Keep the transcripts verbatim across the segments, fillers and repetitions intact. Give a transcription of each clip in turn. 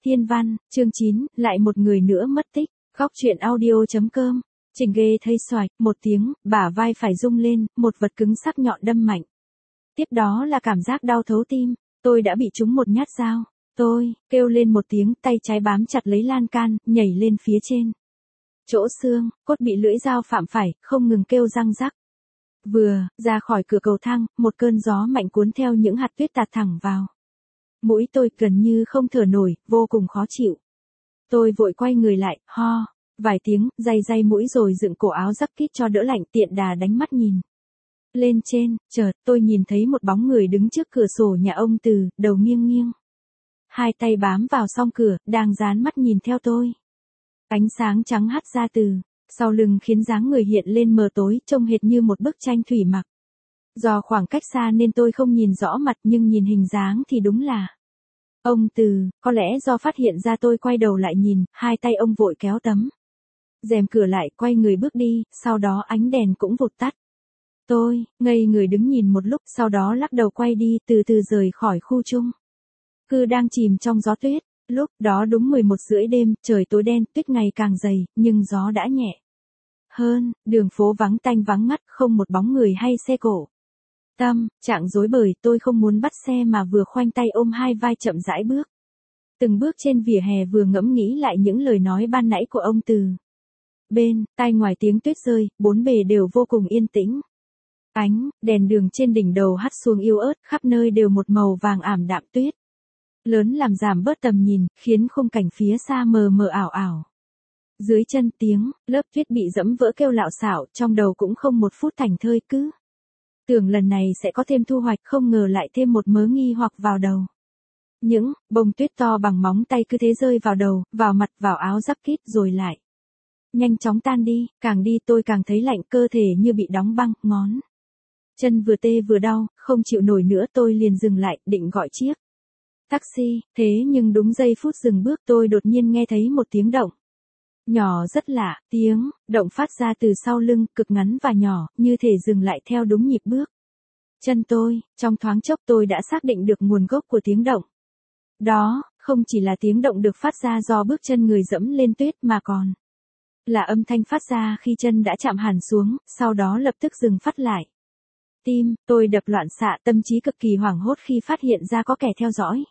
Thiên văn, chương chín, lại một người nữa mất tích. Góc truyện audio.com. Trình ghê thấy xoạch, một tiếng, bả vai phải rung lên, một vật cứng sắc nhọn đâm mạnh. Tiếp đó là cảm giác đau thấu tim, tôi đã bị trúng một nhát dao. Tôi, kêu lên một tiếng, tay trái bám chặt lấy lan can, nhảy lên phía trên. Chỗ xương, cốt bị lưỡi dao phạm phải, không ngừng kêu răng rắc. Vừa, ra khỏi cửa cầu thang, một cơn gió mạnh cuốn theo những hạt tuyết tạt thẳng vào. Mũi tôi gần như không thở nổi, vô cùng khó chịu. Tôi vội quay người lại, ho, vài tiếng, day day mũi rồi dựng cổ áo rắc kít cho đỡ lạnh, tiện đà đánh mắt nhìn. Lên trên, chợt, tôi nhìn thấy một bóng người đứng trước cửa sổ nhà ông Từ, đầu nghiêng nghiêng. Hai tay bám vào song cửa, đang dán mắt nhìn theo tôi. Ánh sáng trắng hắt ra từ sau lưng khiến dáng người hiện lên mờ tối, trông hệt như một bức tranh thủy mặc. Do khoảng cách xa nên tôi không nhìn rõ mặt, nhưng nhìn hình dáng thì đúng là ông Từ. Có lẽ do phát hiện ra tôi quay đầu lại nhìn, hai tay ông vội kéo tấm rèm cửa lại, quay người bước đi, sau đó ánh đèn cũng vụt tắt. Tôi ngây người đứng nhìn một lúc, sau đó lắc đầu quay đi, từ từ rời khỏi khu chung cư đang chìm trong gió tuyết. Lúc đó đúng mười một rưỡi đêm, trời tối đen, tuyết ngày càng dày, nhưng gió đã nhẹ hơn, đường phố vắng tanh vắng ngắt, không một bóng người hay xe cộ. Tâm trạng rối bời, tôi không muốn bắt xe mà vừa khoanh tay ôm hai vai chậm rãi bước. Từng bước trên vỉa hè, vừa ngẫm nghĩ lại những lời nói ban nãy của ông Từ. Bên tai ngoài tiếng tuyết rơi, bốn bề đều vô cùng yên tĩnh. Ánh đèn đường trên đỉnh đầu hắt xuống yếu ớt, khắp nơi đều một màu vàng ảm đạm tuyết lớn làm giảm bớt tầm nhìn, khiến khung cảnh phía xa mờ mờ ảo ảo. Dưới chân tiếng lớp tuyết bị dẫm vỡ kêu lạo xạo, trong đầu cũng không một phút thảnh thơi, cứ tưởng lần này sẽ có thêm thu hoạch, không ngờ lại thêm một mớ nghi hoặc vào đầu. Những bông tuyết to bằng móng tay cứ thế rơi vào đầu, vào mặt, vào áo giáp kít, rồi lại nhanh chóng tan đi. Càng đi tôi càng thấy lạnh, cơ thể như bị đóng băng, ngón chân vừa tê vừa đau, không chịu nổi nữa. Tôi liền dừng lại, định gọi chiếc taxi, thế nhưng đúng giây phút dừng bước, tôi đột nhiên nghe thấy một tiếng động nhỏ rất lạ. Tiếng động phát ra từ sau lưng, cực ngắn và nhỏ, như thể dừng lại theo đúng nhịp bước chân tôi. Trong thoáng chốc tôi đã xác định được nguồn gốc của tiếng động đó, không chỉ là tiếng động được phát ra do bước chân người dẫm lên tuyết, mà còn là âm thanh phát ra khi chân đã chạm hẳn xuống, sau đó lập tức dừng phát lại. Tim tôi đập loạn xạ, tâm trí cực kỳ hoảng hốt khi phát hiện ra có kẻ theo dõi.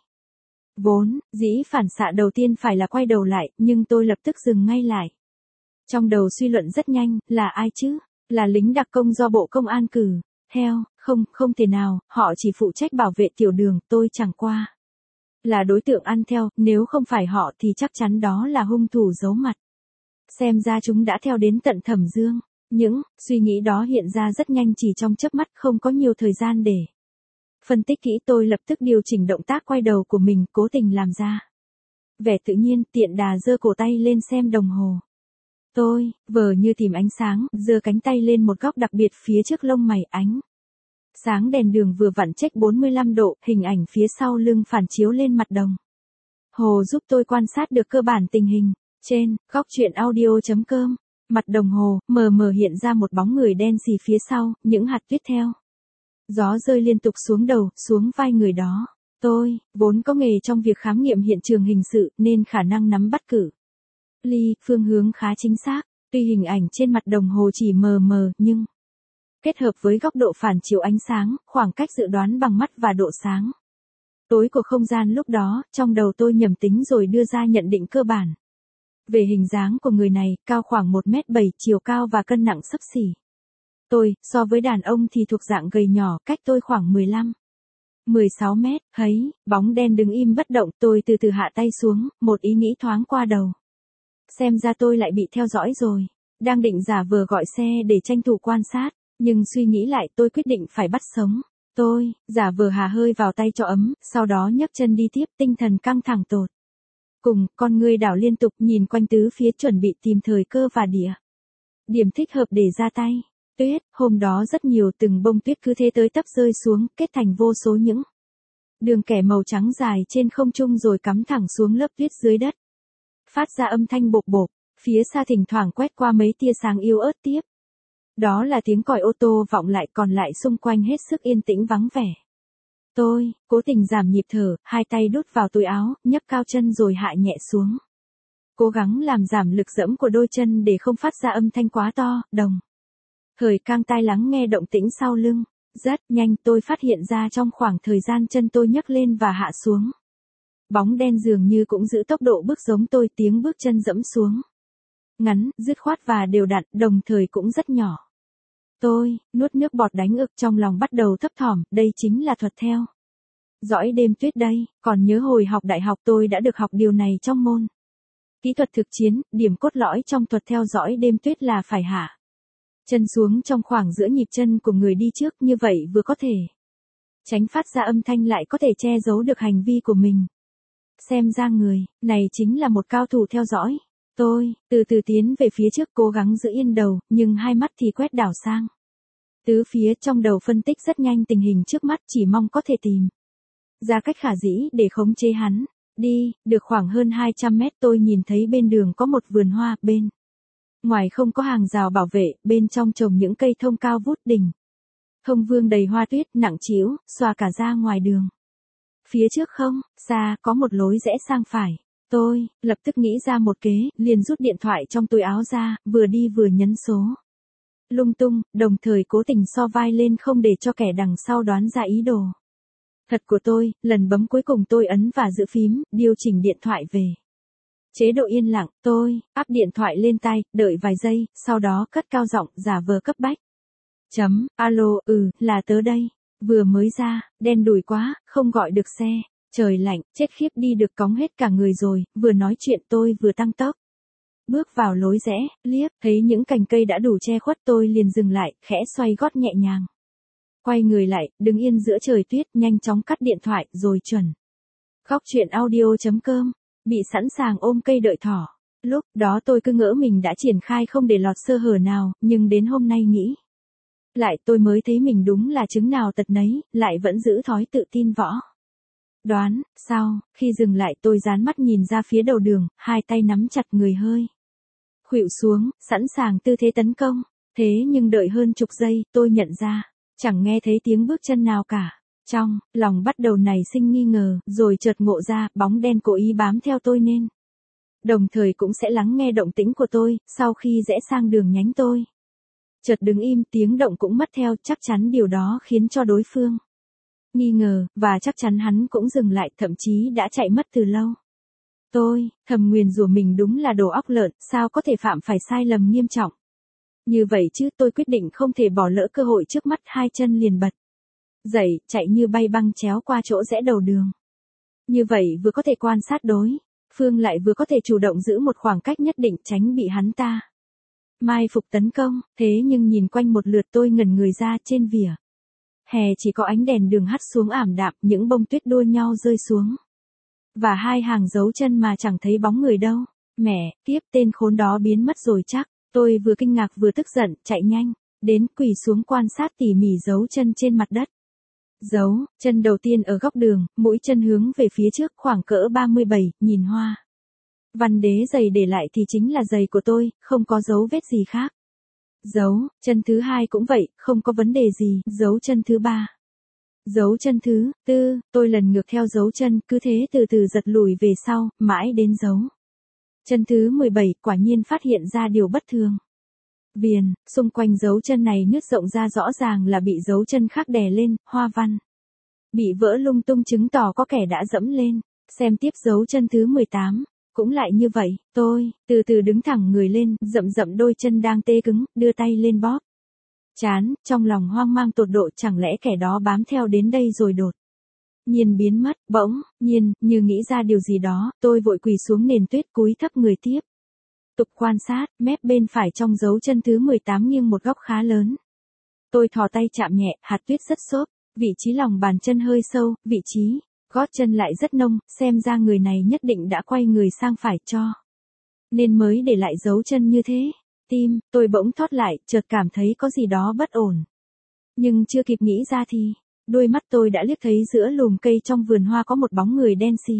Vốn dĩ phản xạ đầu tiên phải là quay đầu lại, nhưng tôi lập tức dừng ngay lại. Trong đầu suy luận rất nhanh, là ai chứ? Là lính đặc công do Bộ Công an cử theo? Không, không thể nào, họ chỉ phụ trách bảo vệ tiểu đường, tôi chẳng qua là đối tượng ăn theo, nếu không phải họ thì chắc chắn đó là hung thủ giấu mặt. Xem ra chúng đã theo đến tận Thẩm Dương. Những suy nghĩ đó hiện ra rất nhanh, chỉ trong chớp mắt, không có nhiều thời gian để phân tích kỹ. Tôi lập tức điều chỉnh động tác quay đầu của mình, cố tình làm ra vẻ tự nhiên, tiện đà giơ cổ tay lên xem đồng hồ. Tôi vờ như tìm ánh sáng, giơ cánh tay lên một góc đặc biệt phía trước lông mày. Ánh sáng đèn đường vừa vặn chếch bốn mươi lăm độ, hình ảnh phía sau lưng phản chiếu lên mặt đồng hồ giúp tôi quan sát được cơ bản tình hình. Trên góc truyện audio.com, mặt đồng hồ mờ mờ hiện ra một bóng người đen xì phía sau, những hạt tuyết theo gió rơi liên tục xuống đầu, xuống vai người đó. Tôi vốn có nghề trong việc khám nghiệm hiện trường hình sự, nên khả năng nắm bắt cử ly phương hướng khá chính xác. Tuy hình ảnh trên mặt đồng hồ chỉ mờ mờ, nhưng kết hợp với góc độ phản chiếu ánh sáng, khoảng cách dự đoán bằng mắt và độ sáng tối của không gian lúc đó, trong đầu tôi nhầm tính rồi đưa ra nhận định cơ bản về hình dáng của người này. Cao khoảng một mét bảy, chiều cao và cân nặng xấp xỉ tôi, so với đàn ông thì thuộc dạng gầy nhỏ, cách tôi khoảng mười lăm mười sáu mét. Thấy bóng đen đứng im bất động, tôi từ từ hạ tay xuống, một ý nghĩ thoáng qua đầu. Xem ra tôi lại bị theo dõi rồi. Đang định giả vờ gọi xe để tranh thủ quan sát, nhưng suy nghĩ lại, tôi quyết định phải bắt sống. Tôi giả vờ hà hơi vào tay cho ấm, sau đó nhấc chân đi tiếp, tinh thần căng thẳng tột cùng, con ngươi đảo liên tục, nhìn quanh tứ phía, chuẩn bị tìm thời cơ và địa điểm thích hợp để ra tay. Tuyết hôm đó rất nhiều, từng bông tuyết cứ thế tới tấp rơi xuống, kết thành vô số những đường kẻ màu trắng dài trên không trung, rồi cắm thẳng xuống lớp tuyết dưới đất, phát ra âm thanh bộp bộp. Phía xa thỉnh thoảng quét qua mấy tia sáng yếu ớt, tiếp đó là tiếng còi ô tô vọng lại, còn lại xung quanh hết sức yên tĩnh vắng vẻ. Tôi, cố tình giảm nhịp thở, hai tay đút vào túi áo, nhấc cao chân rồi hạ nhẹ xuống. Cố gắng làm giảm lực dẫm của đôi chân để không phát ra âm thanh quá to, đồng. Thời căng tai lắng nghe động tĩnh sau lưng. Rất nhanh tôi phát hiện ra trong khoảng thời gian chân tôi nhấc lên và hạ xuống. Bóng đen dường như cũng giữ tốc độ bước giống tôi, tiếng bước chân dẫm xuống. Ngắn, dứt khoát và đều đặn, đồng thời cũng rất nhỏ. Tôi, nuốt nước bọt đánh ực, trong lòng bắt đầu thấp thỏm, đây chính là thuật theo dõi đêm tuyết đây, còn nhớ hồi học đại học tôi đã được học điều này trong môn kỹ thuật thực chiến, điểm cốt lõi trong thuật theo dõi đêm tuyết là phải hạ chân xuống trong khoảng giữa nhịp chân của người đi trước, như vậy vừa có thể tránh phát ra âm thanh lại có thể che giấu được hành vi của mình. Xem ra người này chính là một cao thủ theo dõi. Tôi, từ từ tiến về phía trước cố gắng giữ yên đầu, nhưng hai mắt thì quét đảo sang tứ phía, trong đầu phân tích rất nhanh tình hình trước mắt, chỉ mong có thể tìm ra cách khả dĩ để khống chế hắn. Đi, được khoảng hơn hai trăm mét tôi nhìn thấy bên đường có một vườn hoa, bên ngoài không có hàng rào bảo vệ, bên trong trồng những cây thông cao vút đỉnh. Thông vương đầy hoa tuyết, nặng trĩu, xòa cả ra ngoài đường. Phía trước không, xa, có một lối rẽ sang phải. Tôi, lập tức nghĩ ra một kế, liền rút điện thoại trong túi áo ra, vừa đi vừa nhấn số. Lung tung, đồng thời cố tình so vai lên không để cho kẻ đằng sau đoán ra ý đồ thật của tôi. Lần bấm cuối cùng tôi ấn và giữ phím, điều chỉnh điện thoại về chế độ yên lặng. Tôi áp điện thoại lên tai, đợi vài giây, sau đó cất cao giọng, giả vờ cấp bách. Chấm, alo, ừ, là tớ đây. Vừa mới ra, đen đủi quá, không gọi được xe. Trời lạnh, chết khiếp, đi được cóng hết cả người rồi. Vừa nói chuyện tôi vừa tăng tốc. Bước vào lối rẽ, liếc, thấy những cành cây đã đủ che khuất, tôi liền dừng lại, khẽ xoay gót nhẹ nhàng. Quay người lại, đứng yên giữa trời tuyết, nhanh chóng cắt điện thoại, rồi chuẩn. Góc truyện audio chấm com, bị sẵn sàng ôm cây đợi thỏ. Lúc đó tôi cứ ngỡ mình đã triển khai không để lọt sơ hở nào, nhưng đến hôm nay nghĩ lại tôi mới thấy mình đúng là chứng nào tật nấy, lại vẫn giữ thói tự tin võ đoán. Sau khi dừng lại tôi dán mắt nhìn ra phía đầu đường, hai tay nắm chặt người, hơi khuỵu xuống, sẵn sàng tư thế tấn công. Thế nhưng đợi hơn chục giây, tôi nhận ra chẳng nghe thấy tiếng bước chân nào cả. Trong lòng bắt đầu nảy sinh nghi ngờ, rồi chợt ngộ ra bóng đen cố ý bám theo tôi nên đồng thời cũng sẽ lắng nghe động tĩnh của tôi. Sau khi rẽ sang đường nhánh tôi chợt đứng im, tiếng động cũng mất theo, chắc chắn điều đó khiến cho đối phương nghi ngờ, và chắc chắn hắn cũng dừng lại, thậm chí đã chạy mất từ lâu. Tôi thầm nguyền rủa mình đúng là đồ óc lợn, sao có thể phạm phải sai lầm nghiêm trọng như vậy chứ. Tôi quyết định không thể bỏ lỡ cơ hội trước mắt, hai chân liền bật dậy, chạy như bay băng chéo qua chỗ rẽ đầu đường. Như vậy vừa có thể quan sát đối phương, lại vừa có thể chủ động giữ một khoảng cách nhất định, tránh bị hắn ta mai phục tấn công. Thế nhưng nhìn quanh một lượt tôi ngẩn người ra. Trên vỉa hè chỉ có ánh đèn đường hắt xuống ảm đạm, những bông tuyết đua nhau rơi xuống, và hai hàng dấu chân mà chẳng thấy bóng người đâu. Mẹ, tiếp, tên khốn đó biến mất rồi chắc. Tôi vừa kinh ngạc vừa tức giận, chạy nhanh đến, quỳ xuống quan sát tỉ mỉ dấu chân trên mặt đất. Dấu chân đầu tiên ở góc đường, mũi chân hướng về phía trước khoảng cỡ ba mươi bảy, nhìn hoa văn đế giày để lại thì chính là giày của tôi, không có dấu vết gì khác. Dấu chân thứ hai cũng vậy, không có vấn đề gì. Dấu chân thứ ba, dấu chân thứ tư, tôi lần ngược theo dấu chân, cứ thế từ từ giật lùi về sau, mãi đến dấu chân thứ mười bảy, quả nhiên phát hiện ra điều bất thường. Viền xung quanh dấu chân này nứt rộng ra, rõ ràng là bị dấu chân khác đè lên, hoa văn bị vỡ lung tung, chứng tỏ có kẻ đã dẫm lên. Xem tiếp dấu chân thứ mười tám, cũng lại như vậy. Tôi từ từ đứng thẳng người lên, dậm dậm đôi chân đang tê cứng, đưa tay lên bóp chán, trong lòng hoang mang tột độ, chẳng lẽ kẻ đó bám theo đến đây rồi đột nhiên biến mất. Bỗng nhiên, như nghĩ ra điều gì đó, tôi vội quỳ xuống nền tuyết, cúi thấp người tiếp tục quan sát. Mép bên phải trong dấu chân thứ mười tám nghiêng một góc khá lớn. Tôi thò tay chạm nhẹ, hạt tuyết rất xốp, vị trí lòng bàn chân hơi sâu, vị trí gót chân lại rất nông, xem ra người này nhất định đã quay người sang phải cho nên mới để lại dấu chân như thế. Tim tôi bỗng thót lại, chợt cảm thấy có gì đó bất ổn. Nhưng chưa kịp nghĩ ra thì đôi mắt tôi đã liếc thấy giữa lùm cây trong vườn hoa có một bóng người đen xì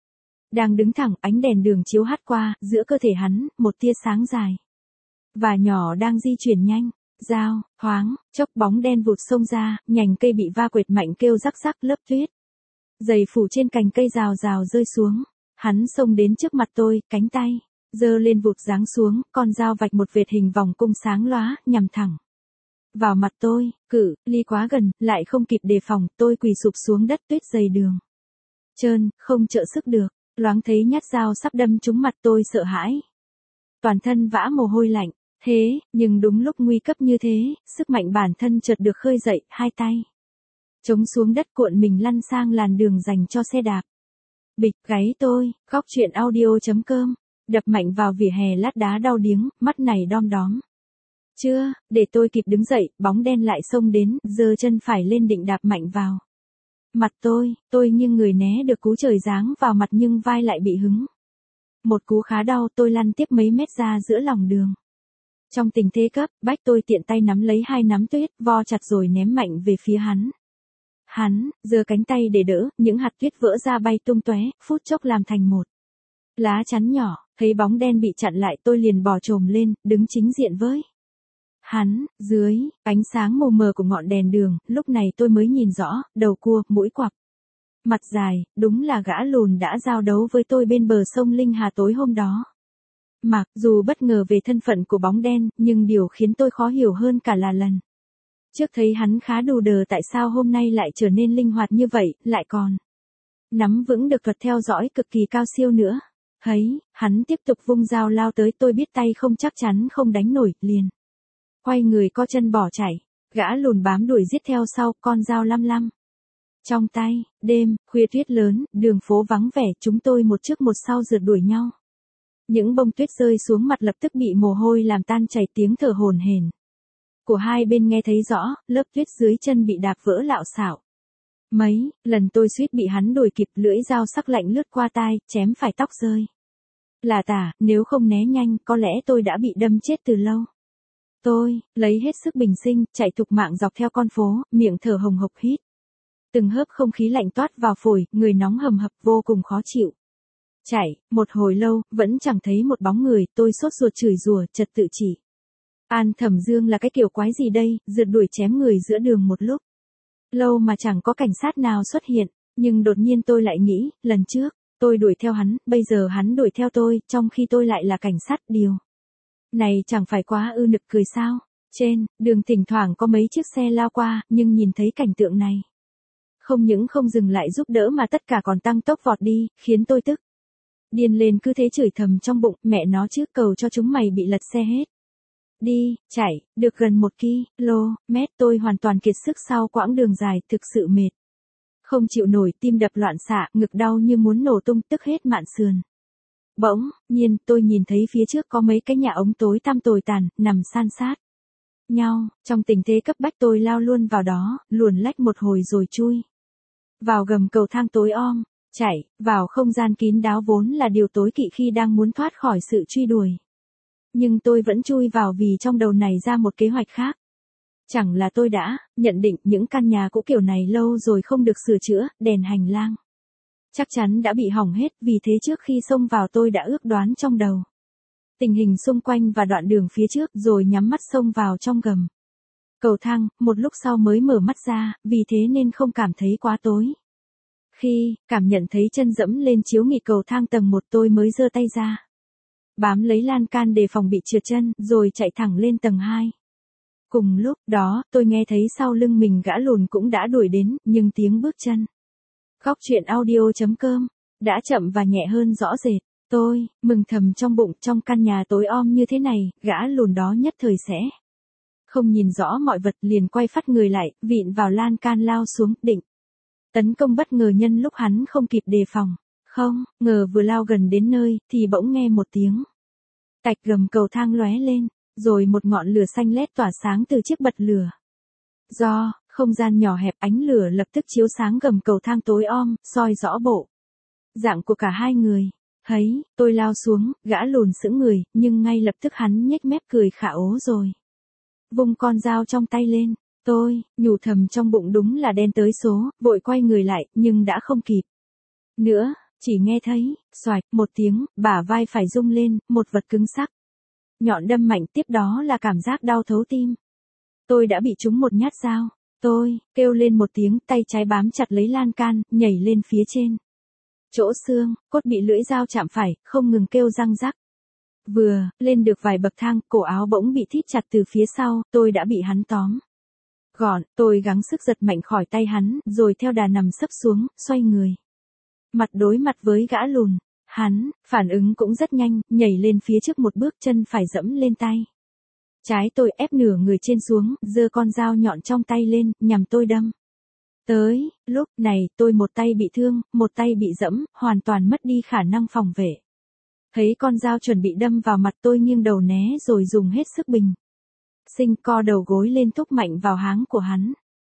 đang đứng thẳng, ánh đèn đường chiếu hắt qua, giữa cơ thể hắn, một tia sáng dài và nhỏ đang di chuyển nhanh. dao, thoáng, chốc bóng đen vụt xông ra, nhành cây bị va quệt mạnh kêu rắc rắc lớp tuyết. Giày phủ trên cành cây rào rào rơi xuống. Hắn xông đến trước mặt tôi, cánh tay giơ lên vụt giáng xuống, con dao vạch một vệt hình vòng cung sáng lóa, nhằm thẳng vào mặt tôi. Cự ly quá gần, lại không kịp đề phòng, tôi quỳ sụp xuống đất, tuyết dày đường trơn, không trợ sức được. Loáng thấy nhát dao sắp đâm trúng mặt, tôi sợ hãi, toàn thân vã mồ hôi lạnh. Thế, nhưng đúng lúc nguy cấp như thế, sức mạnh bản thân chợt được khơi dậy, hai tay chống xuống đất cuộn mình lăn sang làn đường dành cho xe đạp. Bịch, gáy tôi, góc chuyện audio.com, đập mạnh vào vỉa hè lát đá đau điếng, mắt này đom đóm. Chưa, để tôi kịp đứng dậy, bóng đen lại xông đến, giơ chân phải lên định đạp mạnh vào mặt tôi, tôi nghiêng người né được cú trời giáng vào mặt nhưng vai lại bị hứng. Một cú khá đau, tôi lăn tiếp mấy mét ra giữa lòng đường. Trong tình thế cấp bách, tôi tiện tay nắm lấy hai nắm tuyết, vo chặt rồi ném mạnh về phía hắn. Hắn giơ cánh tay để đỡ, những hạt tuyết vỡ ra bay tung tóe, phút chốc làm thành một lá chắn nhỏ. Thấy bóng đen bị chặn lại, tôi liền bò chồm lên, đứng chính diện với hắn. Dưới ánh sáng mù mờ của ngọn đèn đường, lúc này tôi mới nhìn rõ, đầu cua, mũi quặp, mặt dài, đúng là gã lùn đã giao đấu với tôi bên bờ sông Linh Hà tối hôm đó. Mặc dù bất ngờ về thân phận của bóng đen, nhưng điều khiến tôi khó hiểu hơn cả là lần trước thấy hắn khá đù đờ, tại sao hôm nay lại trở nên linh hoạt như vậy, lại còn nắm vững được thuật theo dõi cực kỳ cao siêu nữa. Thấy hắn tiếp tục vung dao lao tới, tôi biết tay không chắc chắn không đánh nổi, liền quay người co chân bỏ chạy. Gã lùn bám đuổi giết theo sau, con dao lăm lăm trong tay. Đêm khuya tuyết lớn, đường phố vắng vẻ, chúng tôi một trước một sau rượt đuổi nhau. Những bông tuyết rơi xuống mặt lập tức bị mồ hôi làm tan chảy, tiếng thở hổn hển của hai bên nghe thấy rõ, lớp tuyết dưới chân bị đạp vỡ lạo xạo. Mấy lần tôi suýt bị hắn đuổi kịp, lưỡi dao sắc lạnh lướt qua tai, chém phải tóc rơi là tả, nếu không né nhanh, có lẽ tôi đã bị đâm chết từ lâu. Tôi lấy hết sức bình sinh, chạy thục mạng dọc theo con phố, miệng thở hồng hộc hít từng hớp không khí lạnh toát vào phổi, người nóng hầm hập, vô cùng khó chịu. Chạy một hồi lâu, vẫn chẳng thấy một bóng người, tôi sốt ruột chửi rủa, trật tự chỉ An Thẩm Dương là cái kiểu quái gì đây, rượt đuổi chém người giữa đường một lúc lâu mà chẳng có cảnh sát nào xuất hiện. Nhưng đột nhiên tôi lại nghĩ, lần trước tôi đuổi theo hắn, bây giờ hắn đuổi theo tôi, trong khi tôi lại là cảnh sát, điều này chẳng phải quá ư nực cười sao? Trên đường thỉnh thoảng có mấy chiếc xe lao qua, nhưng nhìn thấy cảnh tượng này, không những không dừng lại giúp đỡ mà tất cả còn tăng tốc vọt đi, khiến tôi tức điên lên, cứ thế chửi thầm trong bụng, mẹ nó chứ, cầu cho chúng mày bị lật xe hết đi. Chạy được gần một ki lô mét, tôi hoàn toàn kiệt sức sau quãng đường dài, thực sự mệt không chịu nổi, tim đập loạn xạ, ngực đau như muốn nổ tung, tức hết mạn sườn. Bỗng nhiên, tôi nhìn thấy phía trước có mấy cái nhà ống tối tăm tồi tàn, nằm san sát nhau. Trong tình thế cấp bách, tôi lao luôn vào đó, luồn lách một hồi rồi chui vào gầm cầu thang tối om. Chạy vào không gian kín đáo vốn là điều tối kỵ khi đang muốn thoát khỏi sự truy đuổi. Nhưng tôi vẫn chui vào vì trong đầu này ra một kế hoạch khác. Chẳng là tôi đã nhận định những căn nhà cũ kiểu này lâu rồi không được sửa chữa, đèn hành lang chắc chắn đã bị hỏng hết, vì thế trước khi xông vào tôi đã ước đoán trong đầu tình hình xung quanh và đoạn đường phía trước, rồi nhắm mắt xông vào trong gầm cầu thang, một lúc sau mới mở mắt ra, vì thế nên không cảm thấy quá tối. Khi cảm nhận thấy chân dẫm lên chiếu nghỉ cầu thang tầng một, tôi mới giơ tay ra bám lấy lan can đề phòng bị trượt chân, rồi chạy thẳng lên tầng hai. Cùng lúc đó, tôi nghe thấy sau lưng mình gã lùn cũng đã đuổi đến, nhưng tiếng bước chân góc chuyện audio.com đã chậm và nhẹ hơn rõ rệt. Tôi mừng thầm trong bụng, trong căn nhà tối om như thế này, gã lùn đó nhất thời sẽ không nhìn rõ mọi vật, liền quay phắt người lại, vịn vào lan can lao xuống, định tấn công bất ngờ nhân lúc hắn không kịp đề phòng. Không ngờ vừa lao gần đến nơi, thì bỗng nghe một tiếng tạch, gầm cầu thang lóe lên, rồi một ngọn lửa xanh lét tỏa sáng từ chiếc bật lửa. Do không gian nhỏ hẹp, ánh lửa lập tức chiếu sáng gầm cầu thang tối om, soi rõ bộ dạng của cả hai người. Thấy tôi lao xuống, gã lùn sững người, nhưng ngay lập tức hắn nhếch mép cười khả ố rồi vung con dao trong tay lên. Tôi nhủ thầm trong bụng, đúng là đen tới số, vội quay người lại, nhưng đã không kịp nữa. Chỉ nghe thấy xoạch một tiếng, bả vai phải rung lên, một vật cứng sắc nhọn đâm mạnh, tiếp đó là cảm giác đau thấu tim. Tôi đã bị trúng một nhát dao. Tôi kêu lên một tiếng, tay trái bám chặt lấy lan can, nhảy lên phía trên. Chỗ xương, cốt bị lưỡi dao chạm phải, không ngừng kêu răng rắc. Vừa lên được vài bậc thang, cổ áo bỗng bị thít chặt từ phía sau, tôi đã bị hắn tóm gọn. Tôi gắng sức giật mạnh khỏi tay hắn, rồi theo đà nằm sấp xuống, xoay người. Mặt đối mặt với gã lùn. Hắn phản ứng cũng rất nhanh, nhảy lên phía trước một bước, chân phải dẫm lên tay trái tôi, ép nửa người trên xuống, giơ con dao nhọn trong tay lên, nhằm tôi đâm tới. Lúc này, tôi một tay bị thương, một tay bị dẫm, hoàn toàn mất đi khả năng phòng vệ. Thấy con dao chuẩn bị đâm vào mặt tôi, nghiêng đầu né rồi dùng hết sức bình sinh co đầu gối lên thúc mạnh vào háng của hắn.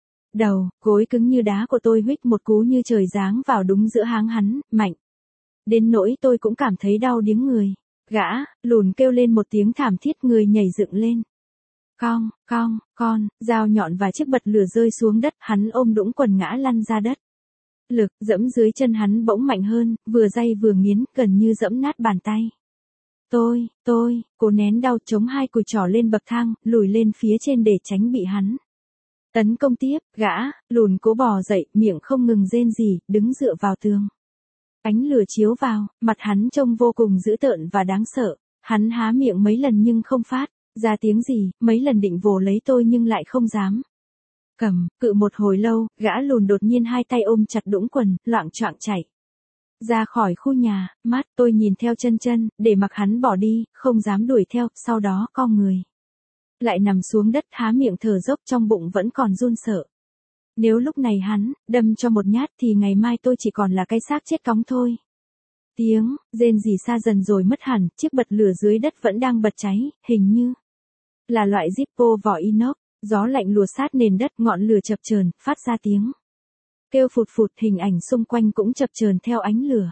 Đầu gối cứng như đá của tôi huých một cú như trời giáng vào đúng giữa háng hắn, mạnh đến nỗi tôi cũng cảm thấy đau điếng người. Gã lùn kêu lên một tiếng thảm thiết, người nhảy dựng lên. Cong, cong, con, dao nhọn và chiếc bật lửa rơi xuống đất, hắn ôm đũng quần ngã lăn ra đất. Lực dẫm dưới chân hắn bỗng mạnh hơn, vừa day vừa nghiến, gần như dẫm nát bàn tay. Tôi, tôi, cố nén đau, chống hai cùi trỏ lên bậc thang, lùi lên phía trên để tránh bị hắn tấn công tiếp. Gã lùn cố bò dậy, miệng không ngừng rên rỉ, đứng dựa vào tường. Ánh lửa chiếu vào, mặt hắn trông vô cùng dữ tợn và đáng sợ. Hắn há miệng mấy lần nhưng không phát ra tiếng gì, mấy lần định vồ lấy tôi nhưng lại không dám. Cầm cự một hồi lâu, gã lùn đột nhiên hai tay ôm chặt đũng quần, loạng choạng chạy ra khỏi khu nhà. Mắt tôi nhìn theo chân chân, để mặc hắn bỏ đi, không dám đuổi theo, sau đó co người lại nằm xuống đất, há miệng thở dốc, trong bụng vẫn còn run sợ. Nếu lúc này hắn đâm cho một nhát thì ngày mai tôi chỉ còn là cái xác chết cóng thôi. Tiếng rên rỉ xa dần rồi mất hẳn, chiếc bật lửa dưới đất vẫn đang bật cháy, hình như là loại Zippo vỏ inox. Gió lạnh lùa sát nền đất, ngọn lửa chập chờn, phát ra tiếng kêu phụt phụt, hình ảnh xung quanh cũng chập chờn theo ánh lửa.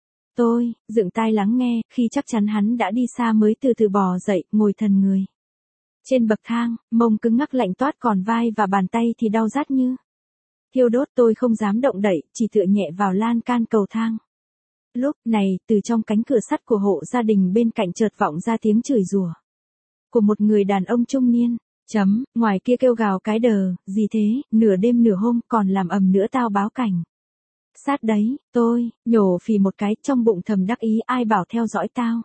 Tôi dựng tai lắng nghe, khi chắc chắn hắn đã đi xa mới từ từ bò dậy, ngồi thần người trên bậc thang, mông cứng ngắc lạnh toát, còn vai và bàn tay thì đau rát như thiêu đốt. Tôi không dám động đậy, chỉ tựa nhẹ vào lan can cầu thang. Lúc này, từ trong cánh cửa sắt của hộ gia đình bên cạnh chợt vọng ra tiếng chửi rủa của một người đàn ông trung niên. Chấm, ngoài kia kêu gào cái đờ, gì thế, nửa đêm nửa hôm, còn làm ầm nữa, tao báo cảnh sát đấy. Tôi nhổ phì một cái, trong bụng thầm đắc ý, ai bảo theo dõi tao.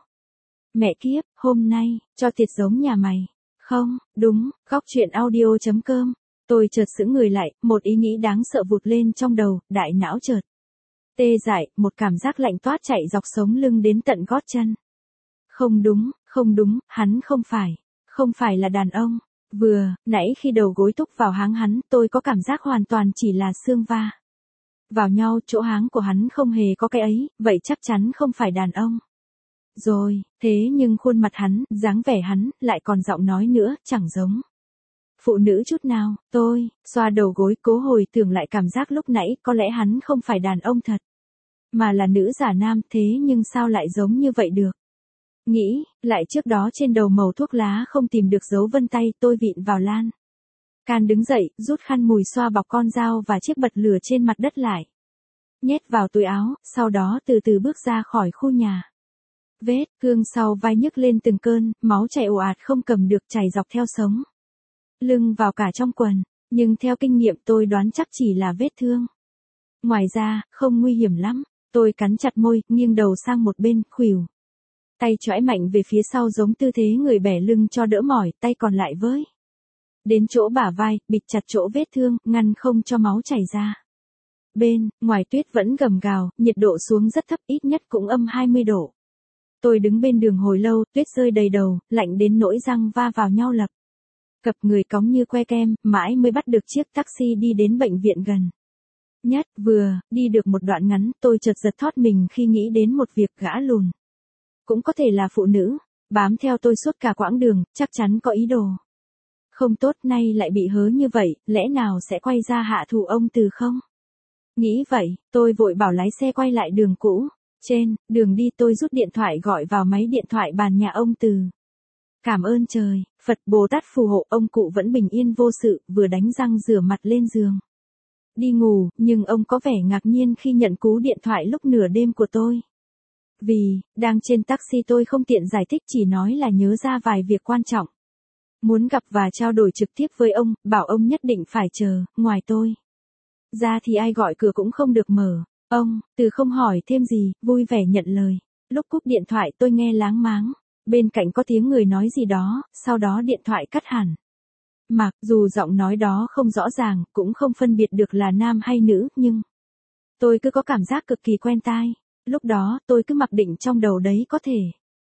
Mẹ kiếp, hôm nay cho tiệt giống nhà mày. Không, đúng, góc truyện audio chấm com. Tôi chợt sững người lại, một ý nghĩ đáng sợ vụt lên trong đầu, đại não chợt tê dại, một cảm giác lạnh toát chạy dọc sống lưng đến tận gót chân. Không đúng, không đúng, hắn không phải, không phải là đàn ông. Vừa nãy khi đầu gối thúc vào háng hắn, tôi có cảm giác hoàn toàn chỉ là xương va vào nhau, chỗ háng của hắn không hề có cái ấy, vậy chắc chắn không phải đàn ông. Rồi, thế nhưng khuôn mặt hắn, dáng vẻ hắn, lại còn giọng nói nữa, chẳng giống phụ nữ chút nào. Tôi xoa đầu gối, cố hồi tưởng lại cảm giác lúc nãy, có lẽ hắn không phải đàn ông thật, mà là nữ giả nam, thế nhưng sao lại giống như vậy được? Nghĩ lại trước đó trên đầu màu thuốc lá không tìm được dấu vân tay, tôi vịn vào lan can đứng dậy, rút khăn mùi xoa bọc con dao và chiếc bật lửa trên mặt đất lại, nhét vào túi áo, sau đó từ từ bước ra khỏi khu nhà. Vết thương sau vai nhức lên từng cơn, máu chảy ồ ạt không cầm được, chảy dọc theo sống lưng vào cả trong quần, nhưng theo kinh nghiệm tôi đoán chắc chỉ là vết thương. Ngoài ra, không nguy hiểm lắm. Tôi cắn chặt môi, nghiêng đầu sang một bên, khuỷu tay chõi mạnh về phía sau giống tư thế người bẻ lưng cho đỡ mỏi, tay còn lại với đến chỗ bả vai, bịt chặt chỗ vết thương, ngăn không cho máu chảy ra. Bên ngoài tuyết vẫn gầm gào, nhiệt độ xuống rất thấp, ít nhất cũng âm hai mươi độ. Tôi đứng bên đường hồi lâu, tuyết rơi đầy đầu, lạnh đến nỗi răng va vào nhau lập cập, người cóng như que kem, mãi mới bắt được chiếc taxi đi đến bệnh viện gần nhất. Vừa đi được một đoạn ngắn, tôi chợt giật thót mình khi nghĩ đến một việc, gã lùn cũng có thể là phụ nữ, bám theo tôi suốt cả quãng đường, chắc chắn có ý đồ không tốt, nay lại bị hớ như vậy, lẽ nào sẽ quay ra hạ thủ ông Từ không? Nghĩ vậy, tôi vội bảo lái xe quay lại đường cũ. Trên đường đi tôi rút điện thoại gọi vào máy điện thoại bàn nhà ông Từ. Cảm ơn trời, Phật Bồ Tát phù hộ, ông cụ vẫn bình yên vô sự, vừa đánh răng rửa mặt lên giường đi ngủ, nhưng ông có vẻ ngạc nhiên khi nhận cú điện thoại lúc nửa đêm của tôi. Vì đang trên taxi tôi không tiện giải thích, chỉ nói là nhớ ra vài việc quan trọng. Muốn gặp và trao đổi trực tiếp với ông, bảo ông nhất định phải chờ, ngoài tôi ra thì ai gọi cửa cũng không được mở. Ông, từ không hỏi thêm gì, vui vẻ nhận lời. Lúc cúp điện thoại tôi nghe láng máng. Bên cạnh có tiếng người nói gì đó, sau đó điện thoại cắt hẳn. Mặc dù giọng nói đó không rõ ràng, cũng không phân biệt được là nam hay nữ, nhưng tôi cứ có cảm giác cực kỳ quen tai. Lúc đó, tôi cứ mặc định trong đầu đấy có thể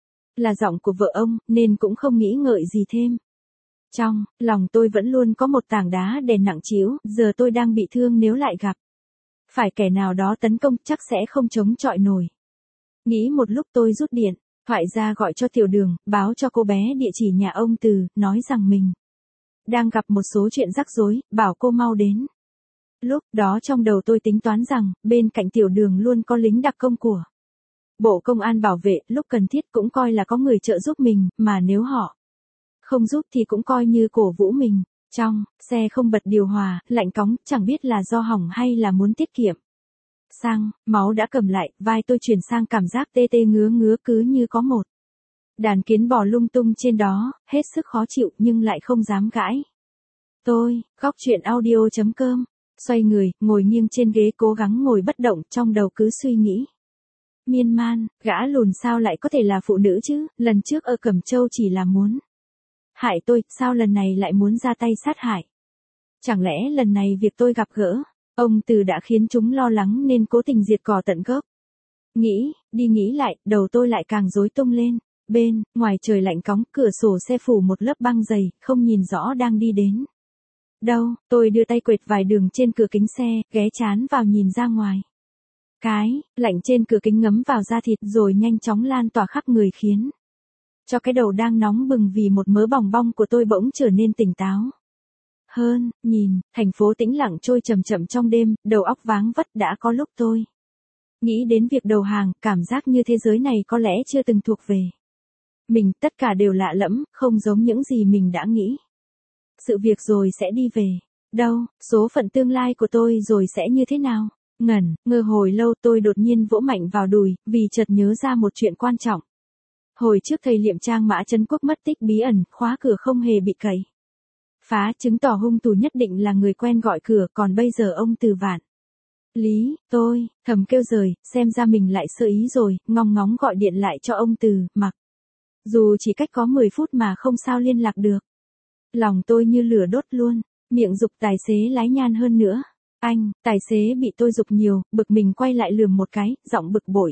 là giọng của vợ ông, nên cũng không nghĩ ngợi gì thêm. Trong lòng tôi vẫn luôn có một tảng đá đè nặng trĩu, giờ tôi đang bị thương, nếu lại gặp phải kẻ nào đó tấn công chắc sẽ không chống chọi nổi. Nghĩ một lúc tôi rút điện thoại ra gọi cho Tiểu Đường, báo cho cô bé địa chỉ nhà ông Từ, nói rằng mình đang gặp một số chuyện rắc rối, bảo cô mau đến. Lúc đó trong đầu tôi tính toán rằng, bên cạnh Tiểu Đường luôn có lính đặc công của Bộ Công an bảo vệ, lúc cần thiết cũng coi là có người trợ giúp mình, mà nếu họ không giúp thì cũng coi như cổ vũ mình. Trong xe không bật điều hòa, lạnh cóng, chẳng biết là do hỏng hay là muốn tiết kiệm xăng, máu đã cầm lại, vai tôi chuyển sang cảm giác tê tê ngứa ngứa, cứ như có một đàn kiến bò lung tung trên đó, hết sức khó chịu nhưng lại không dám gãi. Tôi, góc chuyện audio chấm com, xoay người, ngồi nghiêng trên ghế cố gắng ngồi bất động, trong đầu cứ suy nghĩ miên man, gã lùn sao lại có thể là phụ nữ chứ, lần trước ở Cẩm Châu chỉ là muốn hại tôi, sao lần này lại muốn ra tay sát hại? Chẳng lẽ lần này việc tôi gặp gỡ ông Từ đã khiến chúng lo lắng nên cố tình diệt cỏ tận gốc? Nghĩ, đi nghĩ lại, đầu tôi lại càng rối tung lên. Bên ngoài trời lạnh cóng, cửa sổ xe phủ một lớp băng dày, không nhìn rõ đang đi đến đâu. Tôi đưa tay quệt vài đường trên cửa kính xe, ghé chán vào nhìn ra ngoài. Cái lạnh trên cửa kính ngấm vào da thịt rồi nhanh chóng lan tỏa khắp người, khiến cho cái đầu đang nóng bừng vì một mớ bòng bong của tôi bỗng trở nên tỉnh táo hơn. Nhìn thành phố tĩnh lặng trôi chậm chậm trong đêm, đầu óc váng vất. Đã có lúc tôi nghĩ đến việc đầu hàng, cảm giác như thế giới này có lẽ chưa từng thuộc về mình, tất cả đều lạ lẫm, không giống những gì mình đã nghĩ. Sự việc rồi sẽ đi về đâu, số phận tương lai của tôi rồi sẽ như thế nào? Ngẩn ngơ hồi lâu, tôi đột nhiên vỗ mạnh vào đùi, vì chợt nhớ ra một chuyện quan trọng. Hồi trước thầy Liệm Trang Mã Trấn Quốc mất tích bí ẩn, khóa cửa không hề bị cậy phá, chứng tỏ hung thủ nhất định là người quen gọi cửa, còn bây giờ ông Từ Vạn Lý, tôi thầm kêu rời, xem ra mình lại sơ ý rồi, ngong ngóng gọi điện lại cho ông Từ, mặc dù chỉ cách có mười phút mà không sao liên lạc được. Lòng tôi như lửa đốt luôn, miệng giục tài xế lái nhan hơn nữa. Anh, tài xế bị tôi giục nhiều, bực mình quay lại lườm một cái, giọng bực bội.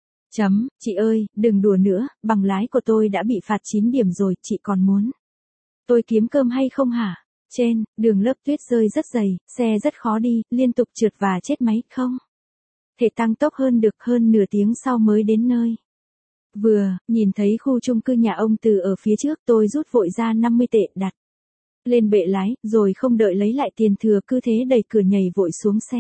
Chấm, chị ơi, đừng đùa nữa, bằng lái của tôi đã bị phạt chín điểm rồi, chị còn muốn tôi kiếm cơm hay không hả? Trên đường lớp tuyết rơi rất dày, xe rất khó đi, liên tục trượt và chết máy, không thể tăng tốc hơn được. Hơn nửa tiếng sau mới đến nơi. Vừa nhìn thấy khu chung cư nhà ông Từ ở phía trước, tôi rút vội ra năm mươi tệ đặt lên bệ lái, rồi không đợi lấy lại tiền thừa, cứ thế đẩy cửa nhảy vội xuống xe.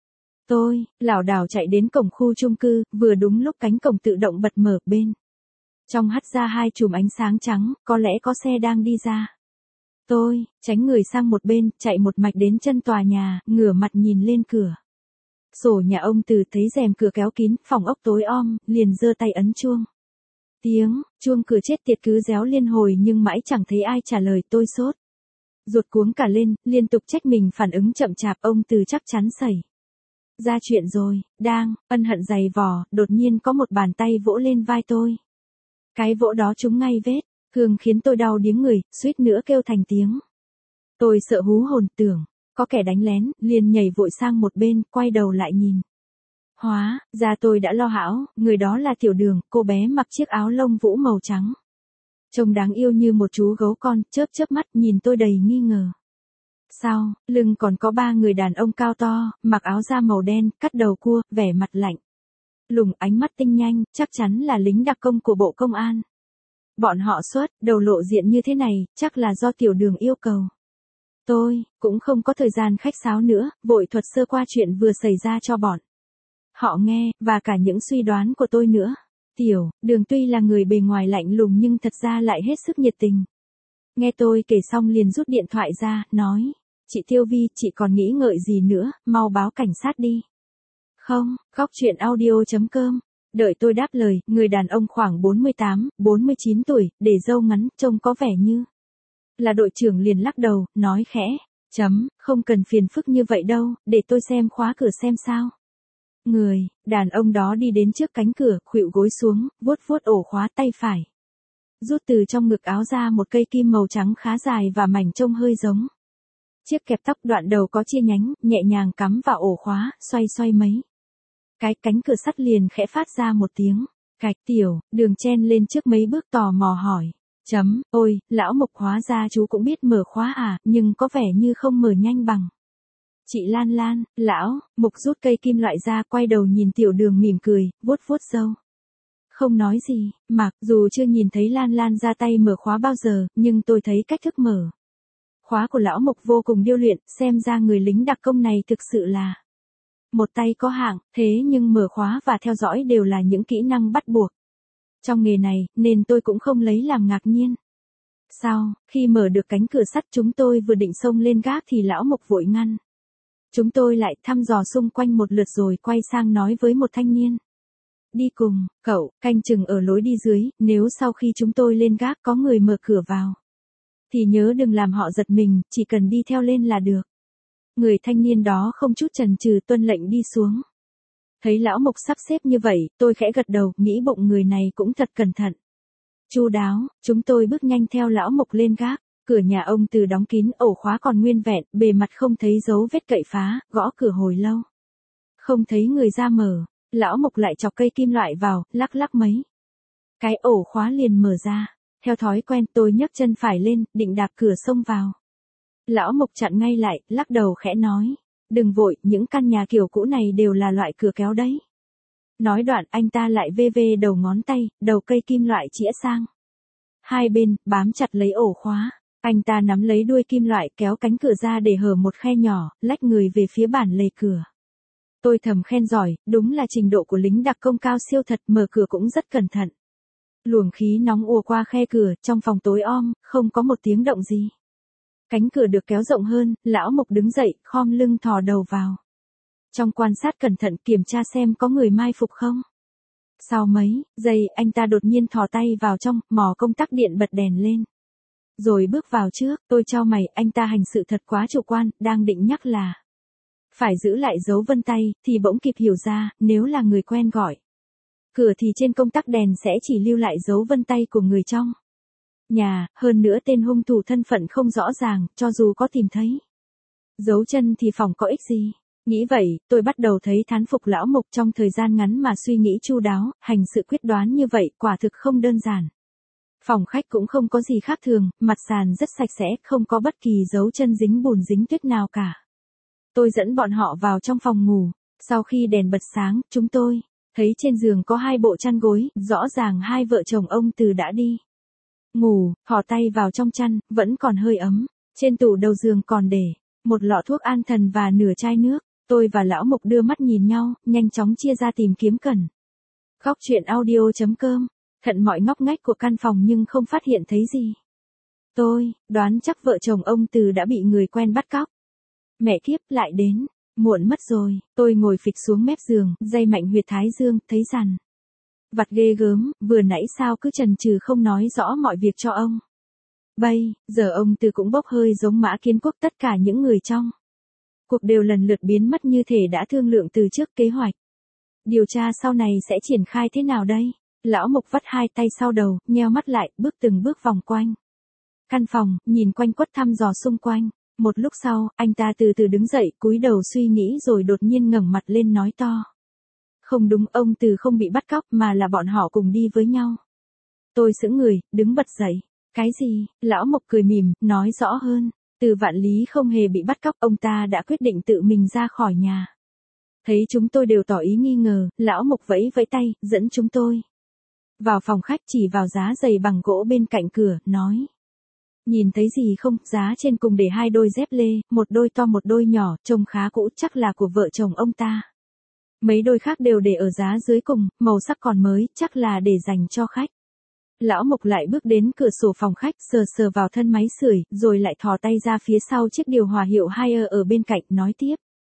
Tôi lảo đảo chạy đến cổng khu chung cư, vừa đúng lúc cánh cổng tự động bật mở, bên trong hắt ra hai chùm ánh sáng trắng, có lẽ có xe đang đi ra. Tôi tránh người sang một bên, chạy một mạch đến chân tòa nhà, ngửa mặt nhìn lên cửa sổ nhà ông Từ, thấy rèm cửa kéo kín, phòng ốc tối om, liền giơ tay ấn chuông. Tiếng chuông cửa chết tiệt cứ réo liên hồi nhưng mãi chẳng thấy ai trả lời. Tôi sốt ruột cuống cả lên, liên tục trách mình phản ứng chậm chạp. Ông Từ chắc chắn xảy ra chuyện rồi. Đang ân hận dày vò, đột nhiên có một bàn tay vỗ lên vai tôi. Cái vỗ đó trúng ngay vết thương khiến tôi đau điếng người, suýt nữa kêu thành tiếng. Tôi sợ hú hồn, tưởng có kẻ đánh lén, liền nhảy vội sang một bên, quay đầu lại nhìn. Hóa ra tôi đã lo hão, người đó là Tiểu Đường, cô bé mặc chiếc áo lông vũ màu trắng. Trông đáng yêu như một chú gấu con, chớp chớp mắt nhìn tôi đầy nghi ngờ. Sau lưng còn có ba người đàn ông cao to, mặc áo da màu đen, cắt đầu cua, vẻ mặt lạnh lùng, ánh mắt tinh nhanh, chắc chắn là lính đặc công của Bộ Công an. Bọn họ xuất đầu lộ diện như thế này, chắc là do Tiểu Đường yêu cầu. Tôi cũng không có thời gian khách sáo nữa, vội thuật sơ qua chuyện vừa xảy ra cho bọn họ nghe, và cả những suy đoán của tôi nữa. Tiểu Đường tuy là người bề ngoài lạnh lùng nhưng thật ra lại hết sức nhiệt tình. Nghe tôi kể xong liền rút điện thoại ra, nói: Chị Tiêu Vi, chị còn nghĩ ngợi gì nữa, mau báo cảnh sát đi. Không, góc chuyện audio chấm com. Đợi tôi đáp lời, người đàn ông khoảng bốn mươi tám, bốn mươi chín tuổi, để râu ngắn, trông có vẻ như Là đội trưởng liền lắc đầu, nói khẽ, chấm, không cần phiền phức như vậy đâu, để tôi xem khóa cửa xem sao. Người, đàn ông đó đi đến trước cánh cửa, khuỵu gối xuống, vuốt vuốt ổ khóa tay phải. Rút từ trong ngực áo ra một cây kim màu trắng khá dài và mảnh trông hơi giống. Chiếc kẹp tóc đoạn đầu có chia nhánh, nhẹ nhàng cắm vào ổ khóa, xoay xoay mấy. Cái cánh cửa sắt liền khẽ phát ra một tiếng. Cạch. Tiểu, Đường chen lên trước mấy bước tò mò hỏi. Chấm, ôi, lão Mộc hóa ra chú cũng biết mở khóa à, nhưng có vẻ như không mở nhanh bằng. Chị Lan Lan, lão, Mộc rút cây kim loại ra, quay đầu nhìn Tiểu Đường mỉm cười, vuốt vuốt râu. Không nói gì, mặc dù chưa nhìn thấy Lan Lan ra tay mở khóa bao giờ, nhưng tôi thấy cách thức mở khóa của lão Mộc vô cùng điêu luyện, xem ra người lính đặc công này thực sự là một tay có hạng, thế nhưng mở khóa và theo dõi đều là những kỹ năng bắt buộc. Trong nghề này, nên tôi cũng không lấy làm ngạc nhiên. Sau, khi mở được cánh cửa sắt chúng tôi vừa định xông lên gác thì lão Mộc vội ngăn. Chúng tôi lại thăm dò xung quanh một lượt rồi quay sang nói với một thanh niên. Đi cùng, cậu, canh chừng ở lối đi dưới, nếu sau khi chúng tôi lên gác có người mở cửa vào. Thì nhớ đừng làm họ giật mình, chỉ cần đi theo lên là được. Người thanh niên đó không chút chần chừ tuân lệnh đi xuống. Thấy lão Mộc sắp xếp như vậy, tôi khẽ gật đầu, nghĩ bụng người này cũng thật cẩn thận. Chu đáo, chúng tôi bước nhanh theo lão Mộc lên gác, cửa nhà ông Từ đóng kín, ổ khóa còn nguyên vẹn, bề mặt không thấy dấu vết cậy phá, gõ cửa hồi lâu. Không thấy người ra mở, lão Mộc lại chọc cây kim loại vào, lắc lắc mấy. Cái ổ khóa liền mở ra, theo thói quen tôi nhấc chân phải lên, định đạp cửa xông vào. Lão Mộc chặn ngay lại, lắc đầu khẽ nói. Đừng vội, những căn nhà kiểu cũ này đều là loại cửa kéo đấy. Nói đoạn anh ta lại vê vê đầu ngón tay, đầu cây kim loại chĩa sang. Hai bên, bám chặt lấy ổ khóa. Anh ta nắm lấy đuôi kim loại kéo cánh cửa ra để hở một khe nhỏ, lách người về phía bản lề cửa. Tôi thầm khen giỏi, đúng là trình độ của lính đặc công cao siêu thật, mở cửa cũng rất cẩn thận. Luồng khí nóng ùa qua khe cửa, trong phòng tối om, không có một tiếng động gì. Cánh cửa được kéo rộng hơn, lão Mộc đứng dậy, khom lưng thò đầu vào. Trong quan sát cẩn thận kiểm tra xem có người mai phục không. Sau mấy giây, anh ta đột nhiên thò tay vào trong, mò công tắc điện bật đèn lên. Rồi bước vào trước, tôi chau mày, anh ta hành sự thật quá chủ quan, đang định nhắc là phải giữ lại dấu vân tay, thì bỗng kịp hiểu ra, nếu là người quen gọi cửa thì trên công tắc đèn sẽ chỉ lưu lại dấu vân tay của người trong nhà, hơn nữa tên hung thủ thân phận không rõ ràng, cho dù có tìm thấy dấu chân thì phòng có ích gì. Nghĩ vậy, tôi bắt đầu thấy thán phục lão Mộc trong thời gian ngắn mà suy nghĩ chu đáo, hành sự quyết đoán như vậy, quả thực không đơn giản. Phòng khách cũng không có gì khác thường, mặt sàn rất sạch sẽ, không có bất kỳ dấu chân dính bùn dính tuyết nào cả. Tôi dẫn bọn họ vào trong phòng ngủ, sau khi đèn bật sáng, chúng tôi thấy trên giường có hai bộ chăn gối, rõ ràng hai vợ chồng ông Từ đã đi ngủ, thò tay vào trong chăn, vẫn còn hơi ấm. Trên tủ đầu giường còn để một lọ thuốc an thần và nửa chai nước. Tôi và lão Mộc đưa mắt nhìn nhau, nhanh chóng chia ra tìm kiếm cần. Góc truyện audio chấm com, thận mọi ngóc ngách của căn phòng nhưng không phát hiện thấy gì. Tôi đoán chắc vợ chồng ông Từ đã bị người quen bắt cóc. Mẹ kiếp, lại đến, muộn mất rồi. Tôi ngồi phịch xuống mép giường, day mạnh huyệt thái dương, thấy dằn vặt ghê gớm, vừa nãy sao cứ chần chừ không nói rõ mọi việc cho ông. Bây giờ ông Từ cũng bốc hơi giống Mã Kiến Quốc, tất cả những người trong cuộc đều lần lượt biến mất như thể đã thương lượng từ trước kế hoạch. Điều tra sau này sẽ triển khai thế nào đây? Lão Mộc vắt hai tay sau đầu, nheo mắt lại, bước từng bước vòng quanh căn phòng, nhìn quanh quất thăm dò xung quanh. Một lúc sau, anh ta từ từ đứng dậy, cúi đầu suy nghĩ rồi đột nhiên ngẩng mặt lên nói to. Không đúng, ông Từ không bị bắt cóc mà là bọn họ cùng đi với nhau. Tôi sững người, đứng bật dậy. Cái gì? Lão Mộc cười mỉm, nói rõ hơn. Từ Vạn Lý không hề bị bắt cóc, ông ta đã quyết định tự mình ra khỏi nhà. Thấy chúng tôi đều tỏ ý nghi ngờ, lão Mộc vẫy vẫy tay, dẫn chúng tôi vào phòng khách, chỉ vào giá giày bằng gỗ bên cạnh cửa, nói. Nhìn thấy gì không, giá trên cùng để hai đôi dép lê, một đôi to một đôi nhỏ, trông khá cũ, chắc là của vợ chồng ông ta. Mấy đôi khác đều để ở giá dưới cùng, màu sắc còn mới, chắc là để dành cho khách. Lão Mộc lại bước đến cửa sổ phòng khách, sờ sờ vào thân máy sưởi, rồi lại thò tay ra phía sau chiếc điều hòa hiệu Haier ở bên cạnh, nói tiếp.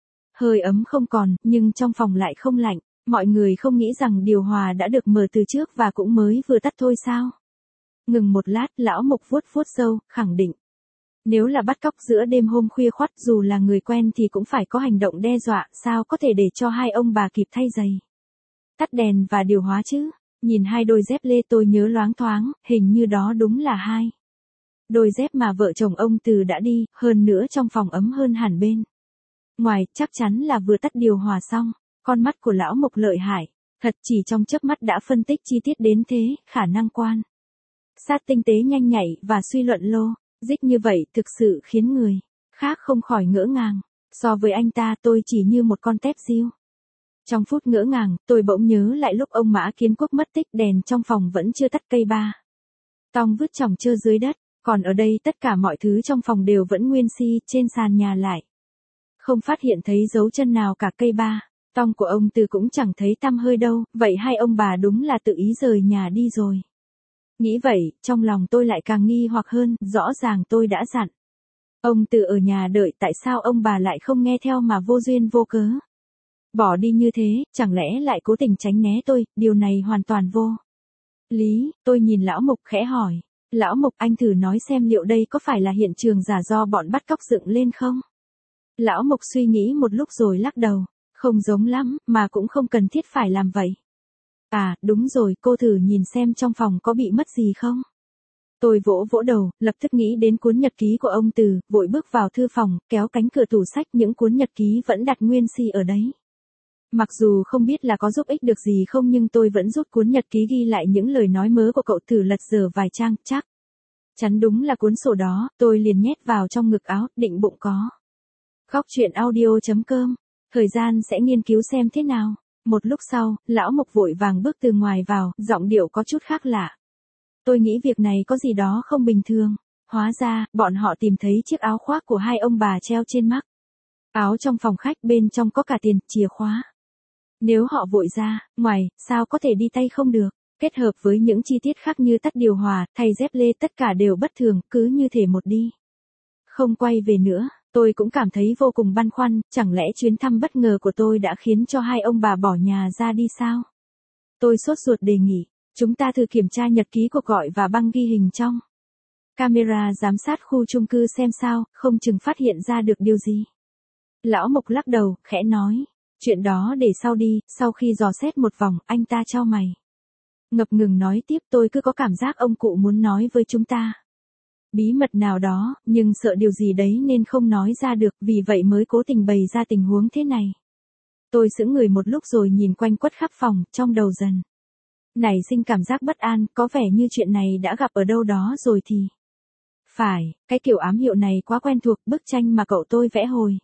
Hơi ấm không còn, nhưng trong phòng lại không lạnh. Mọi người không nghĩ rằng điều hòa đã được mở từ trước và cũng mới vừa tắt thôi sao? Ngừng một lát, lão Mộc vuốt vuốt râu, khẳng định. Nếu là bắt cóc giữa đêm hôm khuya khoắt dù là người quen thì cũng phải có hành động đe dọa, sao có thể để cho hai ông bà kịp thay giày. Tắt đèn và điều hòa chứ. Nhìn hai đôi dép lê tôi nhớ loáng thoáng, hình như đó đúng là hai đôi dép mà vợ chồng ông Từ đã đi, hơn nữa trong phòng ấm hơn hẳn bên ngoài, chắc chắn là vừa tắt điều hòa xong. Con mắt của lão Mộc lợi hại, thật chỉ trong chớp mắt đã phân tích chi tiết đến thế, khả năng quan sát tinh tế nhanh nhạy và suy luận lô dích như vậy thực sự khiến người khác không khỏi ngỡ ngàng. So với anh ta tôi chỉ như một con tép diêu. Trong phút ngỡ ngàng, tôi bỗng nhớ lại lúc ông Mã Kiến Quốc mất tích, đèn trong phòng vẫn chưa tắt, cây ba tong vứt chồng chơ dưới đất, còn ở đây tất cả mọi thứ trong phòng đều vẫn nguyên si, trên sàn nhà lại không phát hiện thấy dấu chân nào cả, cây ba tong của ông Từ cũng chẳng thấy tăm hơi đâu, vậy hai ông bà đúng là tự ý rời nhà đi rồi. Nghĩ vậy, trong lòng tôi lại càng nghi hoặc hơn, rõ ràng tôi đã dặn ông Từ ở nhà đợi, tại sao ông bà lại không nghe theo mà vô duyên vô cớ bỏ đi như thế, chẳng lẽ lại cố tình tránh né tôi, điều này hoàn toàn vô lý. Tôi nhìn lão Mục khẽ hỏi, lão Mục anh thử nói xem liệu đây có phải là hiện trường giả do bọn bắt cóc dựng lên không? Lão Mục suy nghĩ một lúc rồi lắc đầu, không giống lắm, mà cũng không cần thiết phải làm vậy. À, đúng rồi, cô thử nhìn xem trong phòng có bị mất gì không? Tôi vỗ vỗ đầu, lập tức nghĩ đến cuốn nhật ký của ông Từ, vội bước vào thư phòng, kéo cánh cửa tủ sách, những cuốn nhật ký vẫn đặt nguyên si ở đấy. Mặc dù không biết là có giúp ích được gì không nhưng tôi vẫn rút cuốn nhật ký ghi lại những lời nói mớ của cậu, thử lật dở vài trang, chắc chắn đúng là cuốn sổ đó, tôi liền nhét vào trong ngực áo, định bụng có. Góc truyện audio chấm com, thời gian sẽ nghiên cứu xem thế nào. Một lúc sau, lão Mộc vội vàng bước từ ngoài vào, giọng điệu có chút khác lạ. Tôi nghĩ việc này có gì đó không bình thường. Hóa ra, bọn họ tìm thấy chiếc áo khoác của hai ông bà treo trên mắc áo trong phòng khách, bên trong có cả tiền, chìa khóa. Nếu họ vội ra, ngoài, sao có thể đi tay không được. Kết hợp với những chi tiết khác như tắt điều hòa, thay dép lê, tất cả đều bất thường, cứ như thể một đi không quay về nữa. Tôi cũng cảm thấy vô cùng băn khoăn, chẳng lẽ chuyến thăm bất ngờ của tôi đã khiến cho hai ông bà bỏ nhà ra đi sao? Tôi sốt ruột đề nghị, chúng ta thử kiểm tra nhật ký cuộc gọi và băng ghi hình trong camera giám sát khu chung cư xem sao, không chừng phát hiện ra được điều gì. Lão Mộc lắc đầu, khẽ nói, chuyện đó để sau đi. Sau khi dò xét một vòng, anh ta chau mày, ngập ngừng nói tiếp, tôi cứ có cảm giác ông cụ muốn nói với chúng ta bí mật nào đó, nhưng sợ điều gì đấy nên không nói ra được, vì vậy mới cố tình bày ra tình huống thế này. Tôi sững người một lúc rồi nhìn quanh quất khắp phòng, trong đầu dần nảy sinh cảm giác bất an, có vẻ như chuyện này đã gặp ở đâu đó rồi thì phải, cái kiểu ám hiệu này quá quen thuộc, bức tranh mà cậu tôi vẽ hồi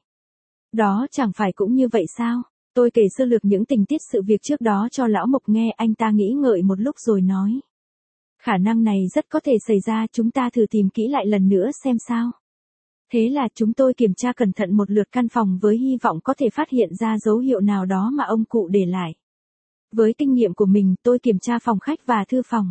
đó chẳng phải cũng như vậy sao? Tôi kể sơ lược những tình tiết sự việc trước đó cho lão Mộc nghe, anh ta nghĩ ngợi một lúc rồi nói, khả năng này rất có thể xảy ra, chúng ta thử tìm kỹ lại lần nữa xem sao. Thế là chúng tôi kiểm tra cẩn thận một lượt căn phòng với hy vọng có thể phát hiện ra dấu hiệu nào đó mà ông cụ để lại. Với kinh nghiệm của mình, tôi kiểm tra phòng khách và thư phòng.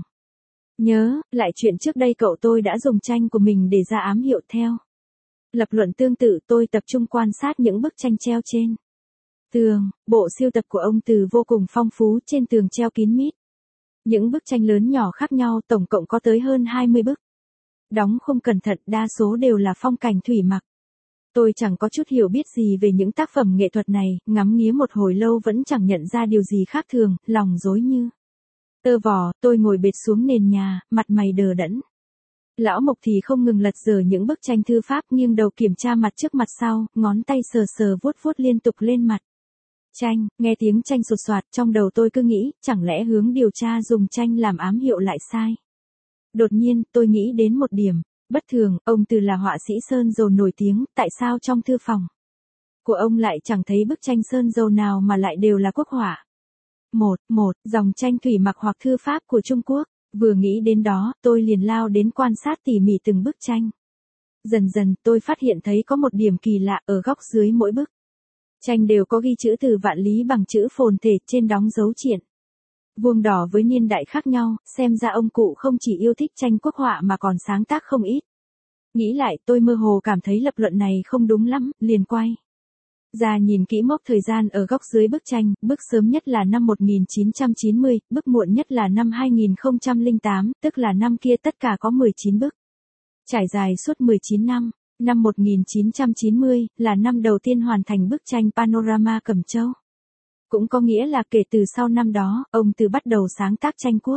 Nhớ lại chuyện trước đây cậu tôi đã dùng tranh của mình để ra ám hiệu theo. Lập luận tương tự, tôi tập trung quan sát những bức tranh treo trên tường. Bộ sưu tập của ông Từ vô cùng phong phú, trên tường treo kín mít những bức tranh lớn nhỏ khác nhau, tổng cộng có tới hơn hai mươi bức. Đóng không cẩn thận, đa số đều là phong cảnh thủy mặc. Tôi chẳng có chút hiểu biết gì về những tác phẩm nghệ thuật này, ngắm nghía một hồi lâu vẫn chẳng nhận ra điều gì khác thường, lòng rối như tơ vò. Tôi ngồi bệt xuống nền nhà, mặt mày đờ đẫn. Lão Mộc thì không ngừng lật dở những bức tranh thư pháp, nghiêng đầu kiểm tra mặt trước mặt sau, ngón tay sờ sờ vuốt vuốt liên tục lên mặt tranh. Nghe tiếng tranh sột soạt, trong đầu tôi cứ nghĩ, chẳng lẽ hướng điều tra dùng tranh làm ám hiệu lại sai. Đột nhiên, tôi nghĩ đến một điểm bất thường, ông Từ là họa sĩ sơn dầu nổi tiếng, tại sao trong thư phòng của ông lại chẳng thấy bức tranh sơn dầu nào mà lại đều là quốc họa? Một, một, dòng tranh thủy mặc hoặc thư pháp của Trung Quốc. Vừa nghĩ đến đó, tôi liền lao đến quan sát tỉ mỉ từng bức tranh. Dần dần, tôi phát hiện thấy có một điểm kỳ lạ, ở góc dưới mỗi bức tranh đều có ghi chữ từ vạn lý bằng chữ phồn thể, trên đóng dấu triện vuông đỏ với niên đại khác nhau, xem ra ông cụ không chỉ yêu thích tranh quốc họa mà còn sáng tác không ít. Nghĩ lại, tôi mơ hồ cảm thấy lập luận này không đúng lắm, liền quay ra nhìn kỹ mốc thời gian ở góc dưới bức tranh, bức sớm nhất là năm một nghìn chín trăm chín mươi, bức muộn nhất là năm hai nghìn không trăm lẻ tám, tức là năm kia tất cả có mười chín bức. Trải dài suốt mười chín năm, Năm một nghìn chín trăm chín mươi, là năm đầu tiên hoàn thành bức tranh Panorama Cẩm Châu. Cũng có nghĩa là kể từ sau năm đó, ông Từ bắt đầu sáng tác tranh quốc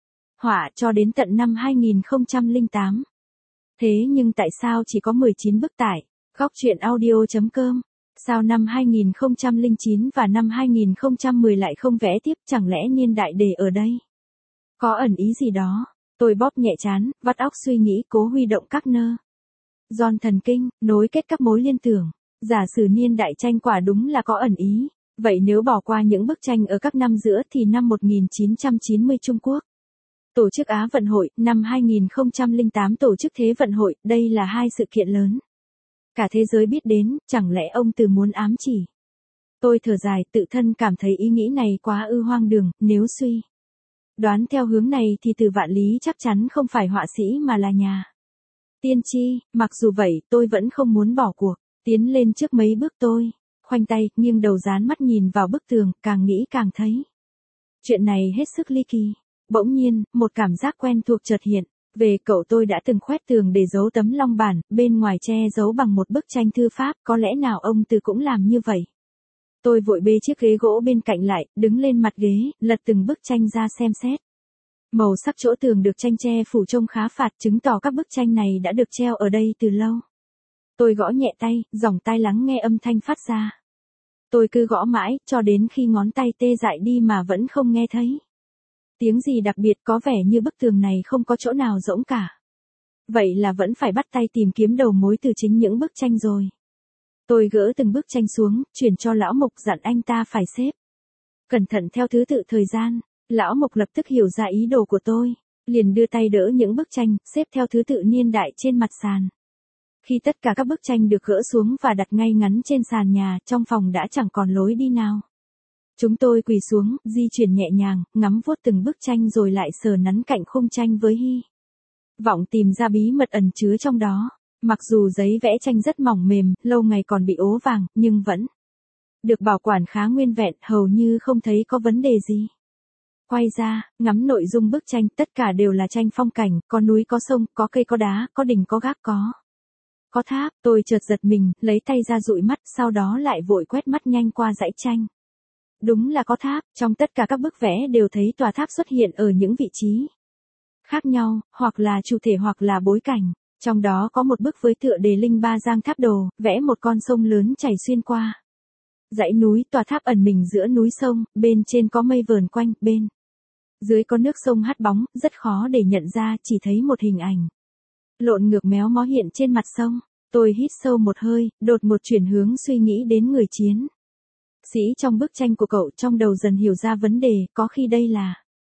họa cho đến tận năm hai nghìn không trăm lẻ tám. Thế nhưng tại sao chỉ có mười chín bức tại góc truyện audio chấm com? Sao năm hai nghìn không trăm lẻ chín và năm hai nghìn không trăm mười lại không vẽ tiếp, chẳng lẽ niên đại để ở đây? Có ẩn ý gì đó? Tôi bóp nhẹ trán, vắt óc suy nghĩ cố huy động các nơ giòn thần kinh, nối kết các mối liên tưởng. Giả sử niên đại tranh quả đúng là có ẩn ý. Vậy nếu bỏ qua những bức tranh ở các năm giữa thì năm một nghìn chín trăm chín mươi Trung Quốc tổ chức Á vận hội, năm hai nghìn không trăm lẻ tám tổ chức Thế vận hội, đây là hai sự kiện lớn cả thế giới biết đến, chẳng lẽ ông Từ muốn ám chỉ? Tôi thở dài, tự thân cảm thấy ý nghĩ này quá ư hoang đường, nếu suy đoán theo hướng này thì Từ Vạn Lý chắc chắn không phải họa sĩ mà là nhà tiên tri. Mặc dù vậy, tôi vẫn không muốn bỏ cuộc, tiến lên trước mấy bước. Tôi khoanh tay, nghiêng đầu dán mắt nhìn vào bức tường, càng nghĩ càng thấy chuyện này hết sức ly kỳ. Bỗng nhiên, một cảm giác quen thuộc chợt hiện. Về cậu tôi đã từng khoét tường để giấu tấm long bản, bên ngoài che giấu bằng một bức tranh thư pháp, có lẽ nào ông Từ cũng làm như vậy. Tôi vội bê chiếc ghế gỗ bên cạnh lại, đứng lên mặt ghế, lật từng bức tranh ra xem xét. Màu sắc chỗ tường được tranh che phủ trông khá phạt, chứng tỏ các bức tranh này đã được treo ở đây từ lâu. Tôi gõ nhẹ tay, dòng tai lắng nghe âm thanh phát ra. Tôi cứ gõ mãi, cho đến khi ngón tay tê dại đi mà vẫn không nghe thấy tiếng gì đặc biệt, có vẻ như bức tường này không có chỗ nào rỗng cả. Vậy là vẫn phải bắt tay tìm kiếm đầu mối từ chính những bức tranh rồi. Tôi gỡ từng bức tranh xuống, chuyển cho Lão Mục, dặn anh ta phải xếp cẩn thận theo thứ tự thời gian. Lão Mục lập tức hiểu ra ý đồ của tôi, liền đưa tay đỡ những bức tranh, xếp theo thứ tự niên đại trên mặt sàn. Khi tất cả các bức tranh được gỡ xuống và đặt ngay ngắn trên sàn nhà, trong phòng đã chẳng còn lối đi nào. Chúng tôi quỳ xuống, di chuyển nhẹ nhàng, ngắm vuốt từng bức tranh rồi lại sờ nắn cạnh khung tranh với hy vọng tìm ra bí mật ẩn chứa trong đó. Mặc dù giấy vẽ tranh rất mỏng mềm, lâu ngày còn bị ố vàng, nhưng vẫn được bảo quản khá nguyên vẹn, hầu như không thấy có vấn đề gì. Quay ra, ngắm nội dung bức tranh, tất cả đều là tranh phong cảnh, có núi có sông, có cây có đá, có đình có gác có có tháp. Tôi chợt giật mình, lấy tay ra dụi mắt, sau đó lại vội quét mắt nhanh qua dãy tranh. Đúng là có tháp, trong tất cả các bức vẽ đều thấy tòa tháp xuất hiện ở những vị trí khác nhau, hoặc là chủ thể hoặc là bối cảnh. Trong đó có một bức với tựa đề Linh Ba Giang Tháp Đồ, vẽ một con sông lớn chảy xuyên qua dãy núi, tòa tháp ẩn mình giữa núi sông, bên trên có mây vờn quanh, bên dưới có nước sông hắt bóng, rất khó để nhận ra, chỉ thấy một hình ảnh lộn ngược méo mó hiện trên mặt sông. Tôi hít sâu một hơi, đột ngột chuyển hướng suy nghĩ đến người chiến sĩ trong bức tranh của cậu, trong đầu dần hiểu ra vấn đề, có khi đây là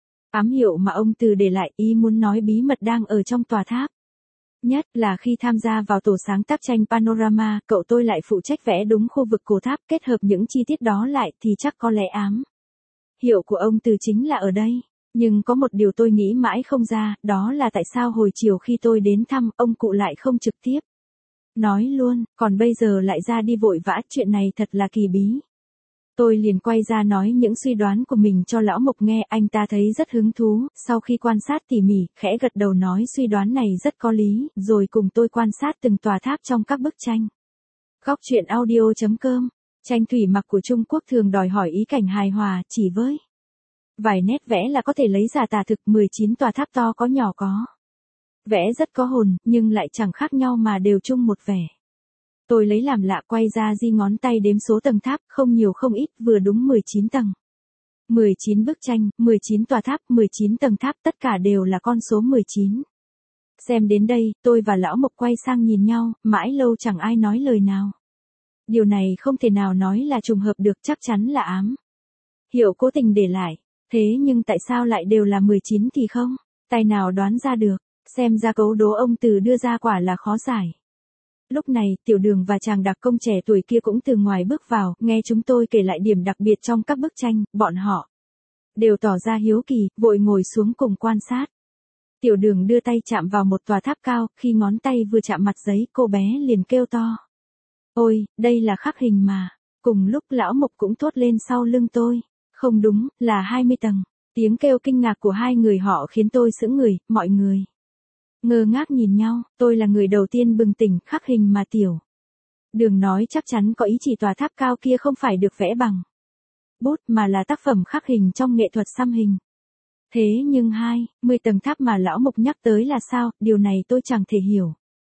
ám hiệu mà ông Từ để lại, ý muốn nói bí mật đang ở trong tòa tháp. Nhất là khi tham gia vào tổ sáng tác tranh Panorama, cậu tôi lại phụ trách vẽ đúng khu vực cổ tháp, kết hợp những chi tiết đó lại thì chắc có lẽ ám hiệu của ông Từ chính là ở đây. Nhưng có một điều tôi nghĩ mãi không ra, đó là tại sao hồi chiều khi tôi đến thăm, ông cụ lại không trực tiếp nói luôn, còn bây giờ lại ra đi vội vã, chuyện này thật là kỳ bí. Tôi liền quay ra nói những suy đoán của mình cho Lão Mục nghe, anh ta thấy rất hứng thú, sau khi quan sát tỉ mỉ, khẽ gật đầu nói suy đoán này rất có lý, rồi cùng tôi quan sát từng tòa tháp trong các bức tranh. Góc truyện audio chấm com, tranh thủy mặc của Trung Quốc thường đòi hỏi ý cảnh hài hòa, chỉ với vài nét vẽ là có thể lấy giả tà thực. Mười chín tòa tháp to có nhỏ có vẽ rất có hồn, nhưng lại chẳng khác nhau mà đều chung một vẻ. Tôi lấy làm lạ, quay ra di ngón tay đếm số tầng tháp, không nhiều không ít, vừa đúng mười chín tầng. mười chín bức tranh, mười chín tòa tháp, mười chín tầng tháp, tất cả đều là con số mười chín. Xem đến đây, tôi và Lão Mộc quay sang nhìn nhau, mãi lâu chẳng ai nói lời nào. Điều này không thể nào nói là trùng hợp được, chắc chắn là ám hiệu cố tình để lại. Thế nhưng tại sao lại đều là mười chín thì không tài nào đoán ra được, xem ra cấu đố ông Từ đưa ra quả là khó giải. Lúc này, Tiểu Đường và chàng đặc công trẻ tuổi kia cũng từ ngoài bước vào, nghe chúng tôi kể lại điểm đặc biệt trong các bức tranh, bọn họ đều tỏ ra hiếu kỳ, vội ngồi xuống cùng quan sát. Tiểu Đường đưa tay chạm vào một tòa tháp cao, khi ngón tay vừa chạm mặt giấy, cô bé liền kêu to. Ôi, đây là khắc hình mà. Cùng lúc Lão Mộc cũng thốt lên sau lưng tôi. Không đúng, là hai mươi tầng. Tiếng kêu kinh ngạc của hai người họ khiến tôi sững người, mọi người Ngơ ngác nhìn nhau, tôi là người đầu tiên bừng tỉnh, khắc hình mà Tiểu Đường nói chắc chắn có ý chỉ tòa tháp cao kia không phải được vẽ bằng bút mà là tác phẩm khắc hình trong nghệ thuật xăm hình. Thế nhưng hai, mươi tầng tháp mà lão Mục nhắc tới là sao, điều này tôi chẳng thể hiểu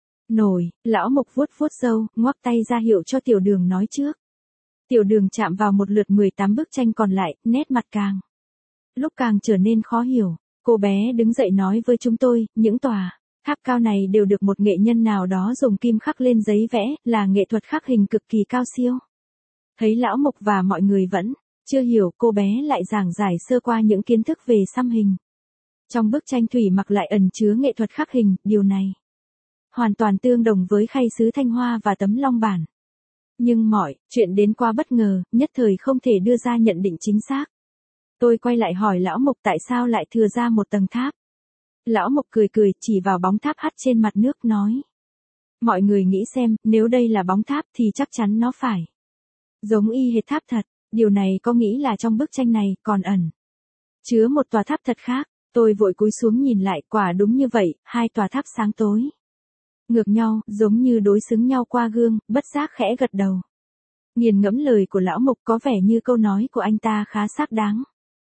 nổi. Lão Mục vuốt vuốt râu, ngoắc tay ra hiệu cho Tiểu Đường nói trước. Tiểu Đường chạm vào một lượt mười tám bức tranh còn lại, nét mặt càng lúc càng trở nên khó hiểu. Cô bé đứng dậy nói với chúng tôi, những tòa tháp cao này đều được một nghệ nhân nào đó dùng kim khắc lên giấy vẽ, là nghệ thuật khắc hình cực kỳ cao siêu. Thấy lão Mục và mọi người vẫn chưa hiểu, cô bé lại giảng giải sơ qua những kiến thức về xăm hình. Trong bức tranh thủy mặc lại ẩn chứa nghệ thuật khắc hình, điều này hoàn toàn tương đồng với khay sứ Thanh Hoa và tấm long bản. Nhưng mọi chuyện đến quá bất ngờ, nhất thời không thể đưa ra nhận định chính xác. Tôi quay lại hỏi lão Mục tại sao lại thừa ra một tầng tháp. Lão Mục cười cười, chỉ vào bóng tháp hắt trên mặt nước nói. Mọi người nghĩ xem, nếu đây là bóng tháp thì chắc chắn nó phải giống y hệt tháp thật. Điều này có nghĩ là trong bức tranh này còn ẩn chứa một tòa tháp thật khác. Tôi vội cúi xuống nhìn lại, quả đúng như vậy, hai tòa tháp sáng tối ngược nhau, giống như đối xứng nhau qua gương, bất giác khẽ gật đầu. Nghiền ngẫm lời của lão Mục, có vẻ như câu nói của anh ta khá xác đáng.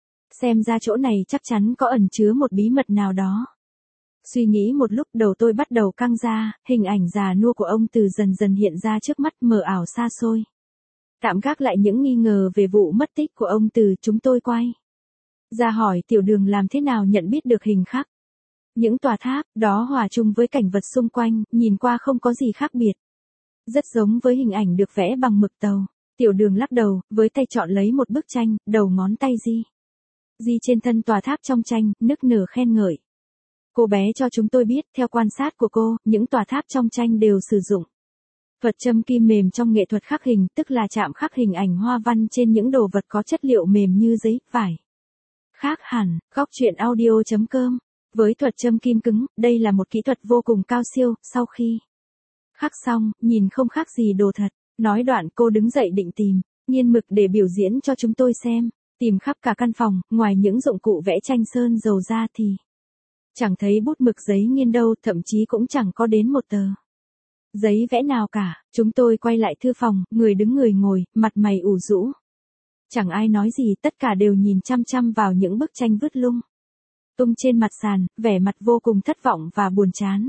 Xem ra chỗ này chắc chắn có ẩn chứa một bí mật nào đó. Suy nghĩ một lúc, đầu tôi bắt đầu căng ra, hình ảnh già nua của ông Từ dần dần hiện ra trước mắt, mờ ảo xa xôi. Tạm gác lại những nghi ngờ về vụ mất tích của ông Từ, chúng tôi quay ra hỏi Tiểu Đường làm thế nào nhận biết được hình khắc. Những tòa tháp đó hòa chung với cảnh vật xung quanh, nhìn qua không có gì khác biệt. Rất giống với hình ảnh được vẽ bằng mực tàu. Tiểu Đường lắc đầu, với tay chọn lấy một bức tranh, đầu ngón tay di. Di trên thân tòa tháp trong tranh, nức nở khen ngợi. Cô bé cho chúng tôi biết, theo quan sát của cô, những tòa tháp trong tranh đều sử dụng thuật châm kim mềm trong nghệ thuật khắc hình, tức là chạm khắc hình ảnh hoa văn trên những đồ vật có chất liệu mềm như giấy, vải. Khác hẳn, góc truyện audio chấm com. Với thuật châm kim cứng, đây là một kỹ thuật vô cùng cao siêu. Sau khi khắc xong, nhìn không khác gì đồ thật. Nói đoạn cô đứng dậy định tìm nghiên mực để biểu diễn cho chúng tôi xem. Tìm khắp cả căn phòng, ngoài những dụng cụ vẽ tranh sơn dầu ra thì chẳng thấy bút mực giấy nghiên đâu, thậm chí cũng chẳng có đến một tờ giấy vẽ nào cả. Chúng tôi quay lại thư phòng, người đứng người ngồi, mặt mày ủ rũ. Chẳng ai nói gì, tất cả đều nhìn chăm chăm vào những bức tranh vứt lung tung trên mặt sàn, vẻ mặt vô cùng thất vọng và buồn chán.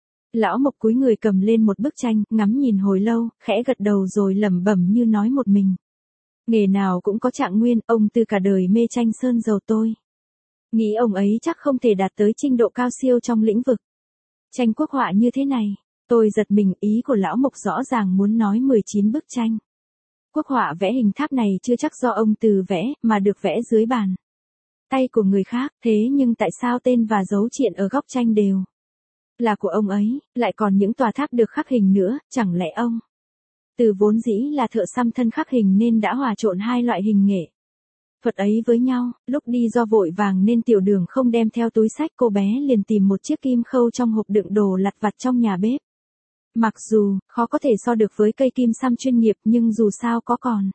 Lão Mục cúi người cầm lên một bức tranh, ngắm nhìn hồi lâu, khẽ gật đầu rồi lẩm bẩm như nói một mình. Nghề nào cũng có trạng nguyên, ông Từ cả đời mê tranh sơn dầu, tôi nghĩ ông ấy chắc không thể đạt tới trình độ cao siêu trong lĩnh vực tranh quốc họa như thế này. Tôi giật mình, ý của lão Mục rõ ràng muốn nói mười chín bức tranh quốc họa vẽ hình tháp này chưa chắc do ông Từ vẽ, mà được vẽ dưới bàn tay của người khác. Thế nhưng tại sao tên và dấu triện ở góc tranh đều là của ông ấy, lại còn những tòa tháp được khắc hình nữa, chẳng lẽ ông Từ vốn dĩ là thợ xăm thân khắc hình nên đã hòa trộn hai loại hình nghệ thuật ấy với nhau. Lúc đi do vội vàng nên Tiểu Đường không đem theo túi xách, cô bé liền tìm một chiếc kim khâu trong hộp đựng đồ lặt vặt trong nhà bếp. Mặc dù khó có thể so được với cây kim xăm chuyên nghiệp, nhưng dù sao có còn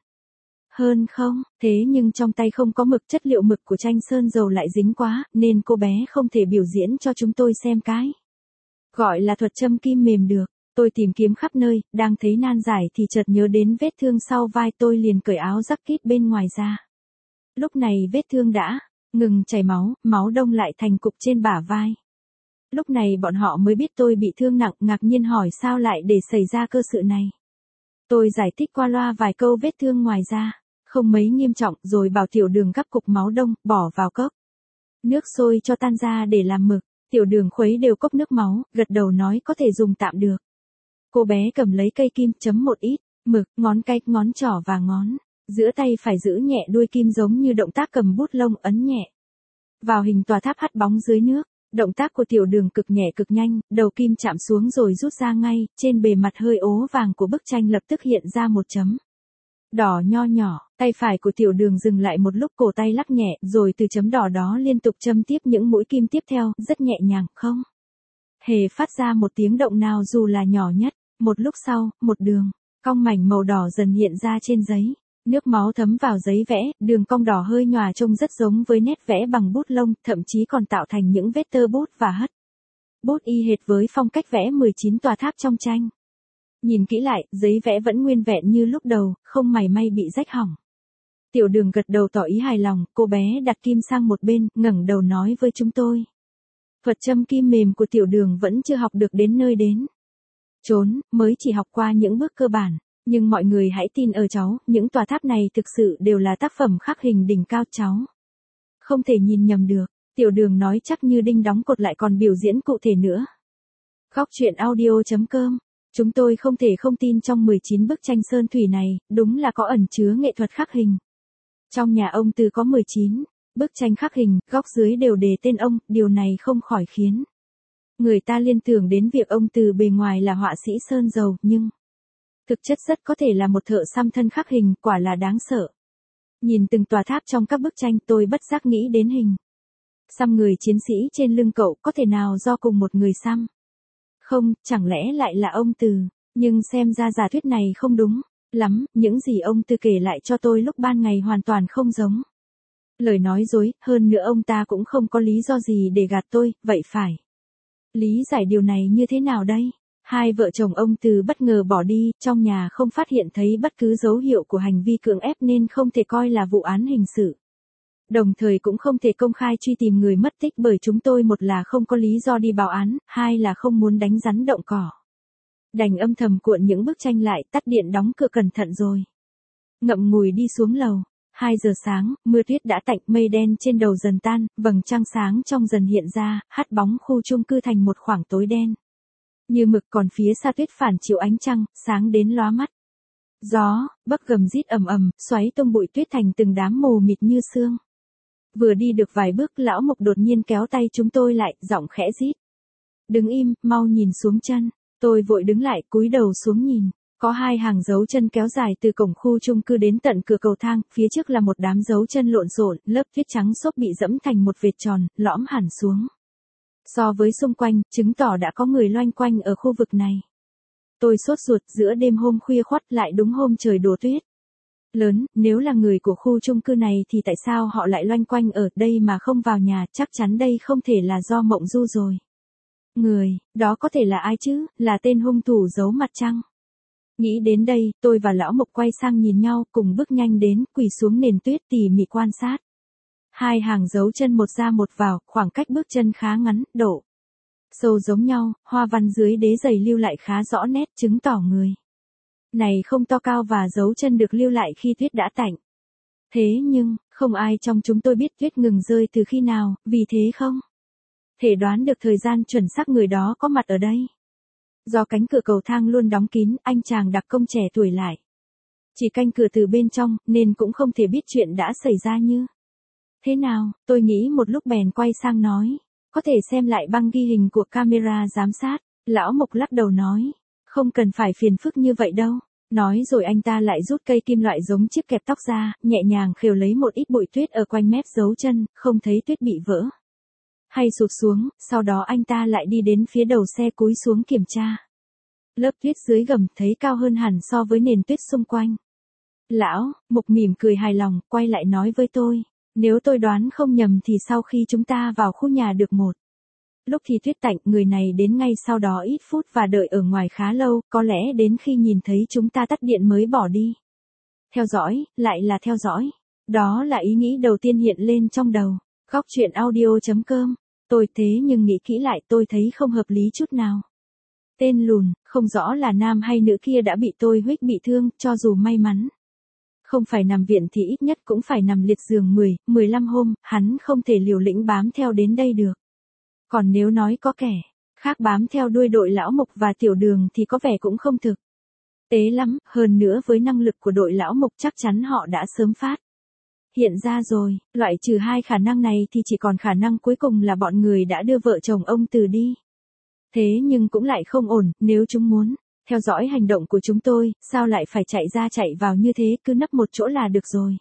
hơn không. Thế nhưng trong tay không có mực, chất liệu mực của tranh sơn dầu lại dính quá, nên cô bé không thể biểu diễn cho chúng tôi xem cái gọi là thuật châm kim mềm được. Tôi tìm kiếm khắp nơi, đang thấy nan giải thì chợt nhớ đến vết thương sau vai, tôi liền cởi áo jacket bên ngoài ra. Lúc này vết thương đã ngừng chảy máu, máu đông lại thành cục trên bả vai. Lúc này bọn họ mới biết tôi bị thương nặng, ngạc nhiên hỏi sao lại để xảy ra cơ sự này. Tôi giải thích qua loa vài câu vết thương ngoài da không mấy nghiêm trọng, rồi bảo Tiểu Đường gắp cục máu đông, bỏ vào cốc nước sôi cho tan ra để làm mực. Tiểu Đường khuấy đều cốc nước máu, gật đầu nói có thể dùng tạm được. Cô bé cầm lấy cây kim, chấm một ít mực, ngón cái, ngón trỏ và ngón giữa tay phải giữ nhẹ đuôi kim giống như động tác cầm bút lông, ấn nhẹ vào hình tòa tháp hắt bóng dưới nước. Động tác của Tiểu Đường cực nhẹ cực nhanh, đầu kim chạm xuống rồi rút ra ngay, trên bề mặt hơi ố vàng của bức tranh lập tức hiện ra một chấm đỏ nho nhỏ. Tay phải của Tiểu Đường dừng lại một lúc, cổ tay lắc nhẹ, rồi từ chấm đỏ đó liên tục châm tiếp những mũi kim tiếp theo, rất nhẹ nhàng, không hề phát ra một tiếng động nào dù là nhỏ nhất. Một lúc sau, một đường cong mảnh màu đỏ dần hiện ra trên giấy. Nước máu thấm vào giấy vẽ, đường cong đỏ hơi nhòa trông rất giống với nét vẽ bằng bút lông, thậm chí còn tạo thành những vết tơ bút và hất bút y hệt với phong cách vẽ mười chín tòa tháp trong tranh. Nhìn kỹ lại, giấy vẽ vẫn nguyên vẹn như lúc đầu, không mảy may bị rách hỏng. Tiểu Đường gật đầu tỏ ý hài lòng, cô bé đặt kim sang một bên, ngẩng đầu nói với chúng tôi. Thuật châm kim mềm của Tiểu Đường vẫn chưa học được đến nơi đến chốn, mới chỉ học qua những bước cơ bản, nhưng mọi người hãy tin ở cháu, những tòa tháp này thực sự đều là tác phẩm khắc hình đỉnh cao cháu. Không thể nhìn nhầm được, Tiểu Đường nói chắc như đinh đóng cột lại còn biểu diễn cụ thể nữa. Góc truyện audio chấm com. Chúng tôi không thể không tin trong mười chín bức tranh sơn thủy này, đúng là có ẩn chứa nghệ thuật khắc hình. Trong nhà ông Từ có mười chín bức tranh khắc hình, góc dưới đều đề tên ông, điều này không khỏi khiến người ta liên tưởng đến việc ông Từ bề ngoài là họa sĩ sơn dầu, nhưng thực chất rất có thể là một thợ xăm thân khắc hình, quả là đáng sợ. Nhìn từng tòa tháp trong các bức tranh tôi bất giác nghĩ đến hình xăm người chiến sĩ trên lưng cậu, có thể nào do cùng một người xăm? Không, chẳng lẽ lại là ông Từ, nhưng xem ra giả thuyết này không đúng lắm, những gì ông Từ kể lại cho tôi lúc ban ngày hoàn toàn không giống lời nói dối, hơn nữa ông ta cũng không có lý do gì để gạt tôi, vậy phải lý giải điều này như thế nào đây? Hai vợ chồng ông Từ bất ngờ bỏ đi, trong nhà không phát hiện thấy bất cứ dấu hiệu của hành vi cưỡng ép nên không thể coi là vụ án hình sự. Đồng thời cũng không thể công khai truy tìm người mất tích bởi chúng tôi một là không có lý do đi báo án, hai là không muốn đánh rắn động cỏ. Đành âm thầm cuộn những bức tranh lại, tắt điện đóng cửa cẩn thận rồi ngậm ngùi đi xuống lầu. Hai giờ sáng, mưa tuyết đã tạnh, mây đen trên đầu dần tan, vầng trăng sáng trong dần hiện ra, hắt bóng khu chung cư thành một khoảng tối đen như mực, còn phía xa tuyết phản chiếu ánh trăng, sáng đến lóa mắt. Gió bấc gầm rít ầm ầm, xoáy tung bụi tuyết thành từng đám mù mịt như sương. Vừa đi được vài bước, lão Mộc đột nhiên kéo tay chúng tôi lại, giọng khẽ rít. Đứng im, mau nhìn xuống chân. Tôi vội đứng lại, cúi đầu xuống nhìn. Có hai hàng dấu chân kéo dài từ cổng khu chung cư đến tận cửa cầu thang, phía trước là một đám dấu chân lộn xộn, lớp tuyết trắng xốp bị dẫm thành một vệt tròn, lõm hẳn xuống. So với xung quanh, chứng tỏ đã có người loanh quanh ở khu vực này. Tôi sốt ruột, giữa đêm hôm khuya khoắt lại đúng hôm trời đổ tuyết lớn, nếu là người của khu chung cư này thì tại sao họ lại loanh quanh ở đây mà không vào nhà, chắc chắn đây không thể là do Mộng Du rồi. Người, đó có thể là ai chứ, là tên hung thủ giấu mặt trăng. Nghĩ đến đây, tôi và lão Mộc quay sang nhìn nhau, cùng bước nhanh đến, quỳ xuống nền tuyết tỉ mỉ quan sát. Hai hàng dấu chân một ra một vào, khoảng cách bước chân khá ngắn, độ sâu giống nhau, hoa văn dưới đế giày lưu lại khá rõ nét, chứng tỏ người này không to cao và dấu chân được lưu lại khi tuyết đã tạnh. Thế nhưng, không ai trong chúng tôi biết tuyết ngừng rơi từ khi nào, vì thế không thể đoán được thời gian chuẩn xác người đó có mặt ở đây. Do cánh cửa cầu thang luôn đóng kín, anh chàng đặc công trẻ tuổi lại chỉ canh cửa từ bên trong, nên cũng không thể biết chuyện đã xảy ra như thế nào. Tôi nghĩ một lúc bèn quay sang nói, có thể xem lại băng ghi hình của camera giám sát. Lão Mộc lắc đầu nói, không cần phải phiền phức như vậy đâu. Nói rồi anh ta lại rút cây kim loại giống chiếc kẹp tóc ra, nhẹ nhàng khều lấy một ít bụi tuyết ở quanh mép dấu chân, không thấy tuyết bị vỡ hay sụt xuống, sau đó anh ta lại đi đến phía đầu xe cúi xuống kiểm tra. Lớp tuyết dưới gầm thấy cao hơn hẳn so với nền tuyết xung quanh. Lão Mộc mỉm cười hài lòng, quay lại nói với tôi, nếu tôi đoán không nhầm thì sau khi chúng ta vào khu nhà được một lúc thì tuyết tạnh, người này đến ngay sau đó ít phút và đợi ở ngoài khá lâu, có lẽ đến khi nhìn thấy chúng ta tắt điện mới bỏ đi. Theo dõi, lại là theo dõi. Đó là ý nghĩ đầu tiên hiện lên trong đầu. Góc truyện audio chấm com. Tôi thế nhưng nghĩ kỹ lại tôi thấy không hợp lý chút nào. Tên lùn, không rõ là nam hay nữ kia đã bị tôi huých bị thương, cho dù may mắn không phải nằm viện thì ít nhất cũng phải nằm liệt giường mười, mười lăm hôm, hắn không thể liều lĩnh bám theo đến đây được. Còn nếu nói có kẻ khác bám theo đuôi đội lão Mộc và Tiểu Đường thì có vẻ cũng không thực tế lắm, hơn nữa với năng lực của đội lão Mộc chắc chắn họ đã sớm phát hiện ra rồi, loại trừ hai khả năng này thì chỉ còn khả năng cuối cùng là bọn người đã đưa vợ chồng ông Từ đi. Thế nhưng cũng lại không ổn, nếu chúng muốn theo dõi hành động của chúng tôi, sao lại phải chạy ra chạy vào như thế, cứ nấp một chỗ là được rồi.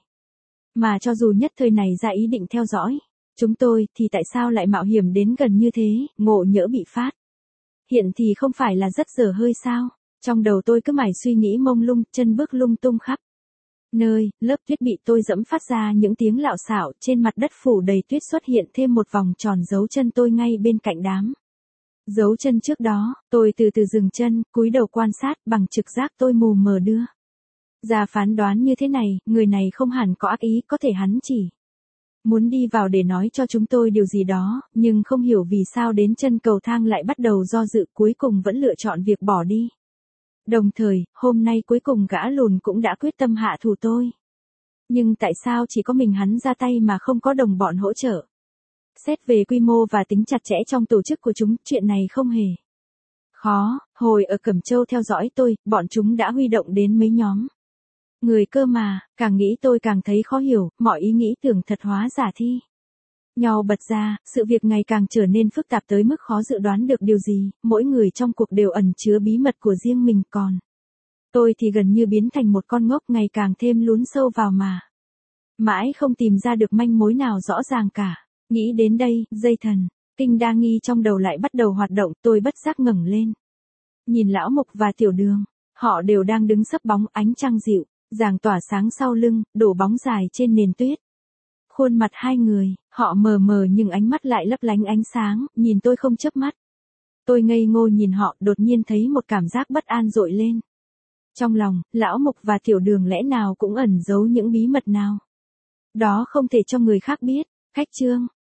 Mà cho dù nhất thời này ra ý định theo dõi chúng tôi, thì tại sao lại mạo hiểm đến gần như thế, ngộ nhỡ bị phát hiện thì không phải là rất dở hơi sao? Trong đầu tôi cứ mải suy nghĩ mông lung, chân bước lung tung khắp nơi, lớp tuyết bị tôi dẫm phát ra những tiếng lạo xạo, trên mặt đất phủ đầy tuyết xuất hiện thêm một vòng tròn dấu chân tôi ngay bên cạnh đám Giấu chân trước đó, tôi từ từ dừng chân, cúi đầu quan sát, bằng trực giác tôi mù mờ đưa ra phán đoán như thế này, người này không hẳn có ác ý, có thể hắn chỉ muốn đi vào để nói cho chúng tôi điều gì đó, nhưng không hiểu vì sao đến chân cầu thang lại bắt đầu do dự, cuối cùng vẫn lựa chọn việc bỏ đi. Đồng thời, hôm nay cuối cùng gã lùn cũng đã quyết tâm hạ thủ tôi. Nhưng tại sao chỉ có mình hắn ra tay mà không có đồng bọn hỗ trợ? Xét về quy mô và tính chặt chẽ trong tổ chức của chúng, chuyện này không hề khó. Hồi ở Cẩm Châu theo dõi tôi, bọn chúng đã huy động đến mấy nhóm người cơ mà, càng nghĩ tôi càng thấy khó hiểu, mọi ý nghĩ tưởng thật hóa giả thi nhau bật ra, sự việc ngày càng trở nên phức tạp tới mức khó dự đoán được điều gì, mỗi người trong cuộc đều ẩn chứa bí mật của riêng mình, còn tôi thì gần như biến thành một con ngốc ngày càng thêm lún sâu vào mà mãi không tìm ra được manh mối nào rõ ràng cả. Nghĩ đến đây, dây thần kinh đa nghi trong đầu lại bắt đầu hoạt động, tôi bất giác ngẩng lên. Nhìn Lão Mục và Tiểu Đường, họ đều đang đứng sấp bóng, ánh trăng dịu dàng tỏa sáng sau lưng, đổ bóng dài trên nền tuyết. Khuôn mặt hai người, họ mờ mờ nhưng ánh mắt lại lấp lánh ánh sáng, nhìn tôi không chớp mắt. Tôi ngây ngô nhìn họ, đột nhiên thấy một cảm giác bất an dội lên. Trong lòng, Lão Mục và Tiểu Đường lẽ nào cũng ẩn giấu những bí mật nào đó không thể cho người khác biết. Khách trương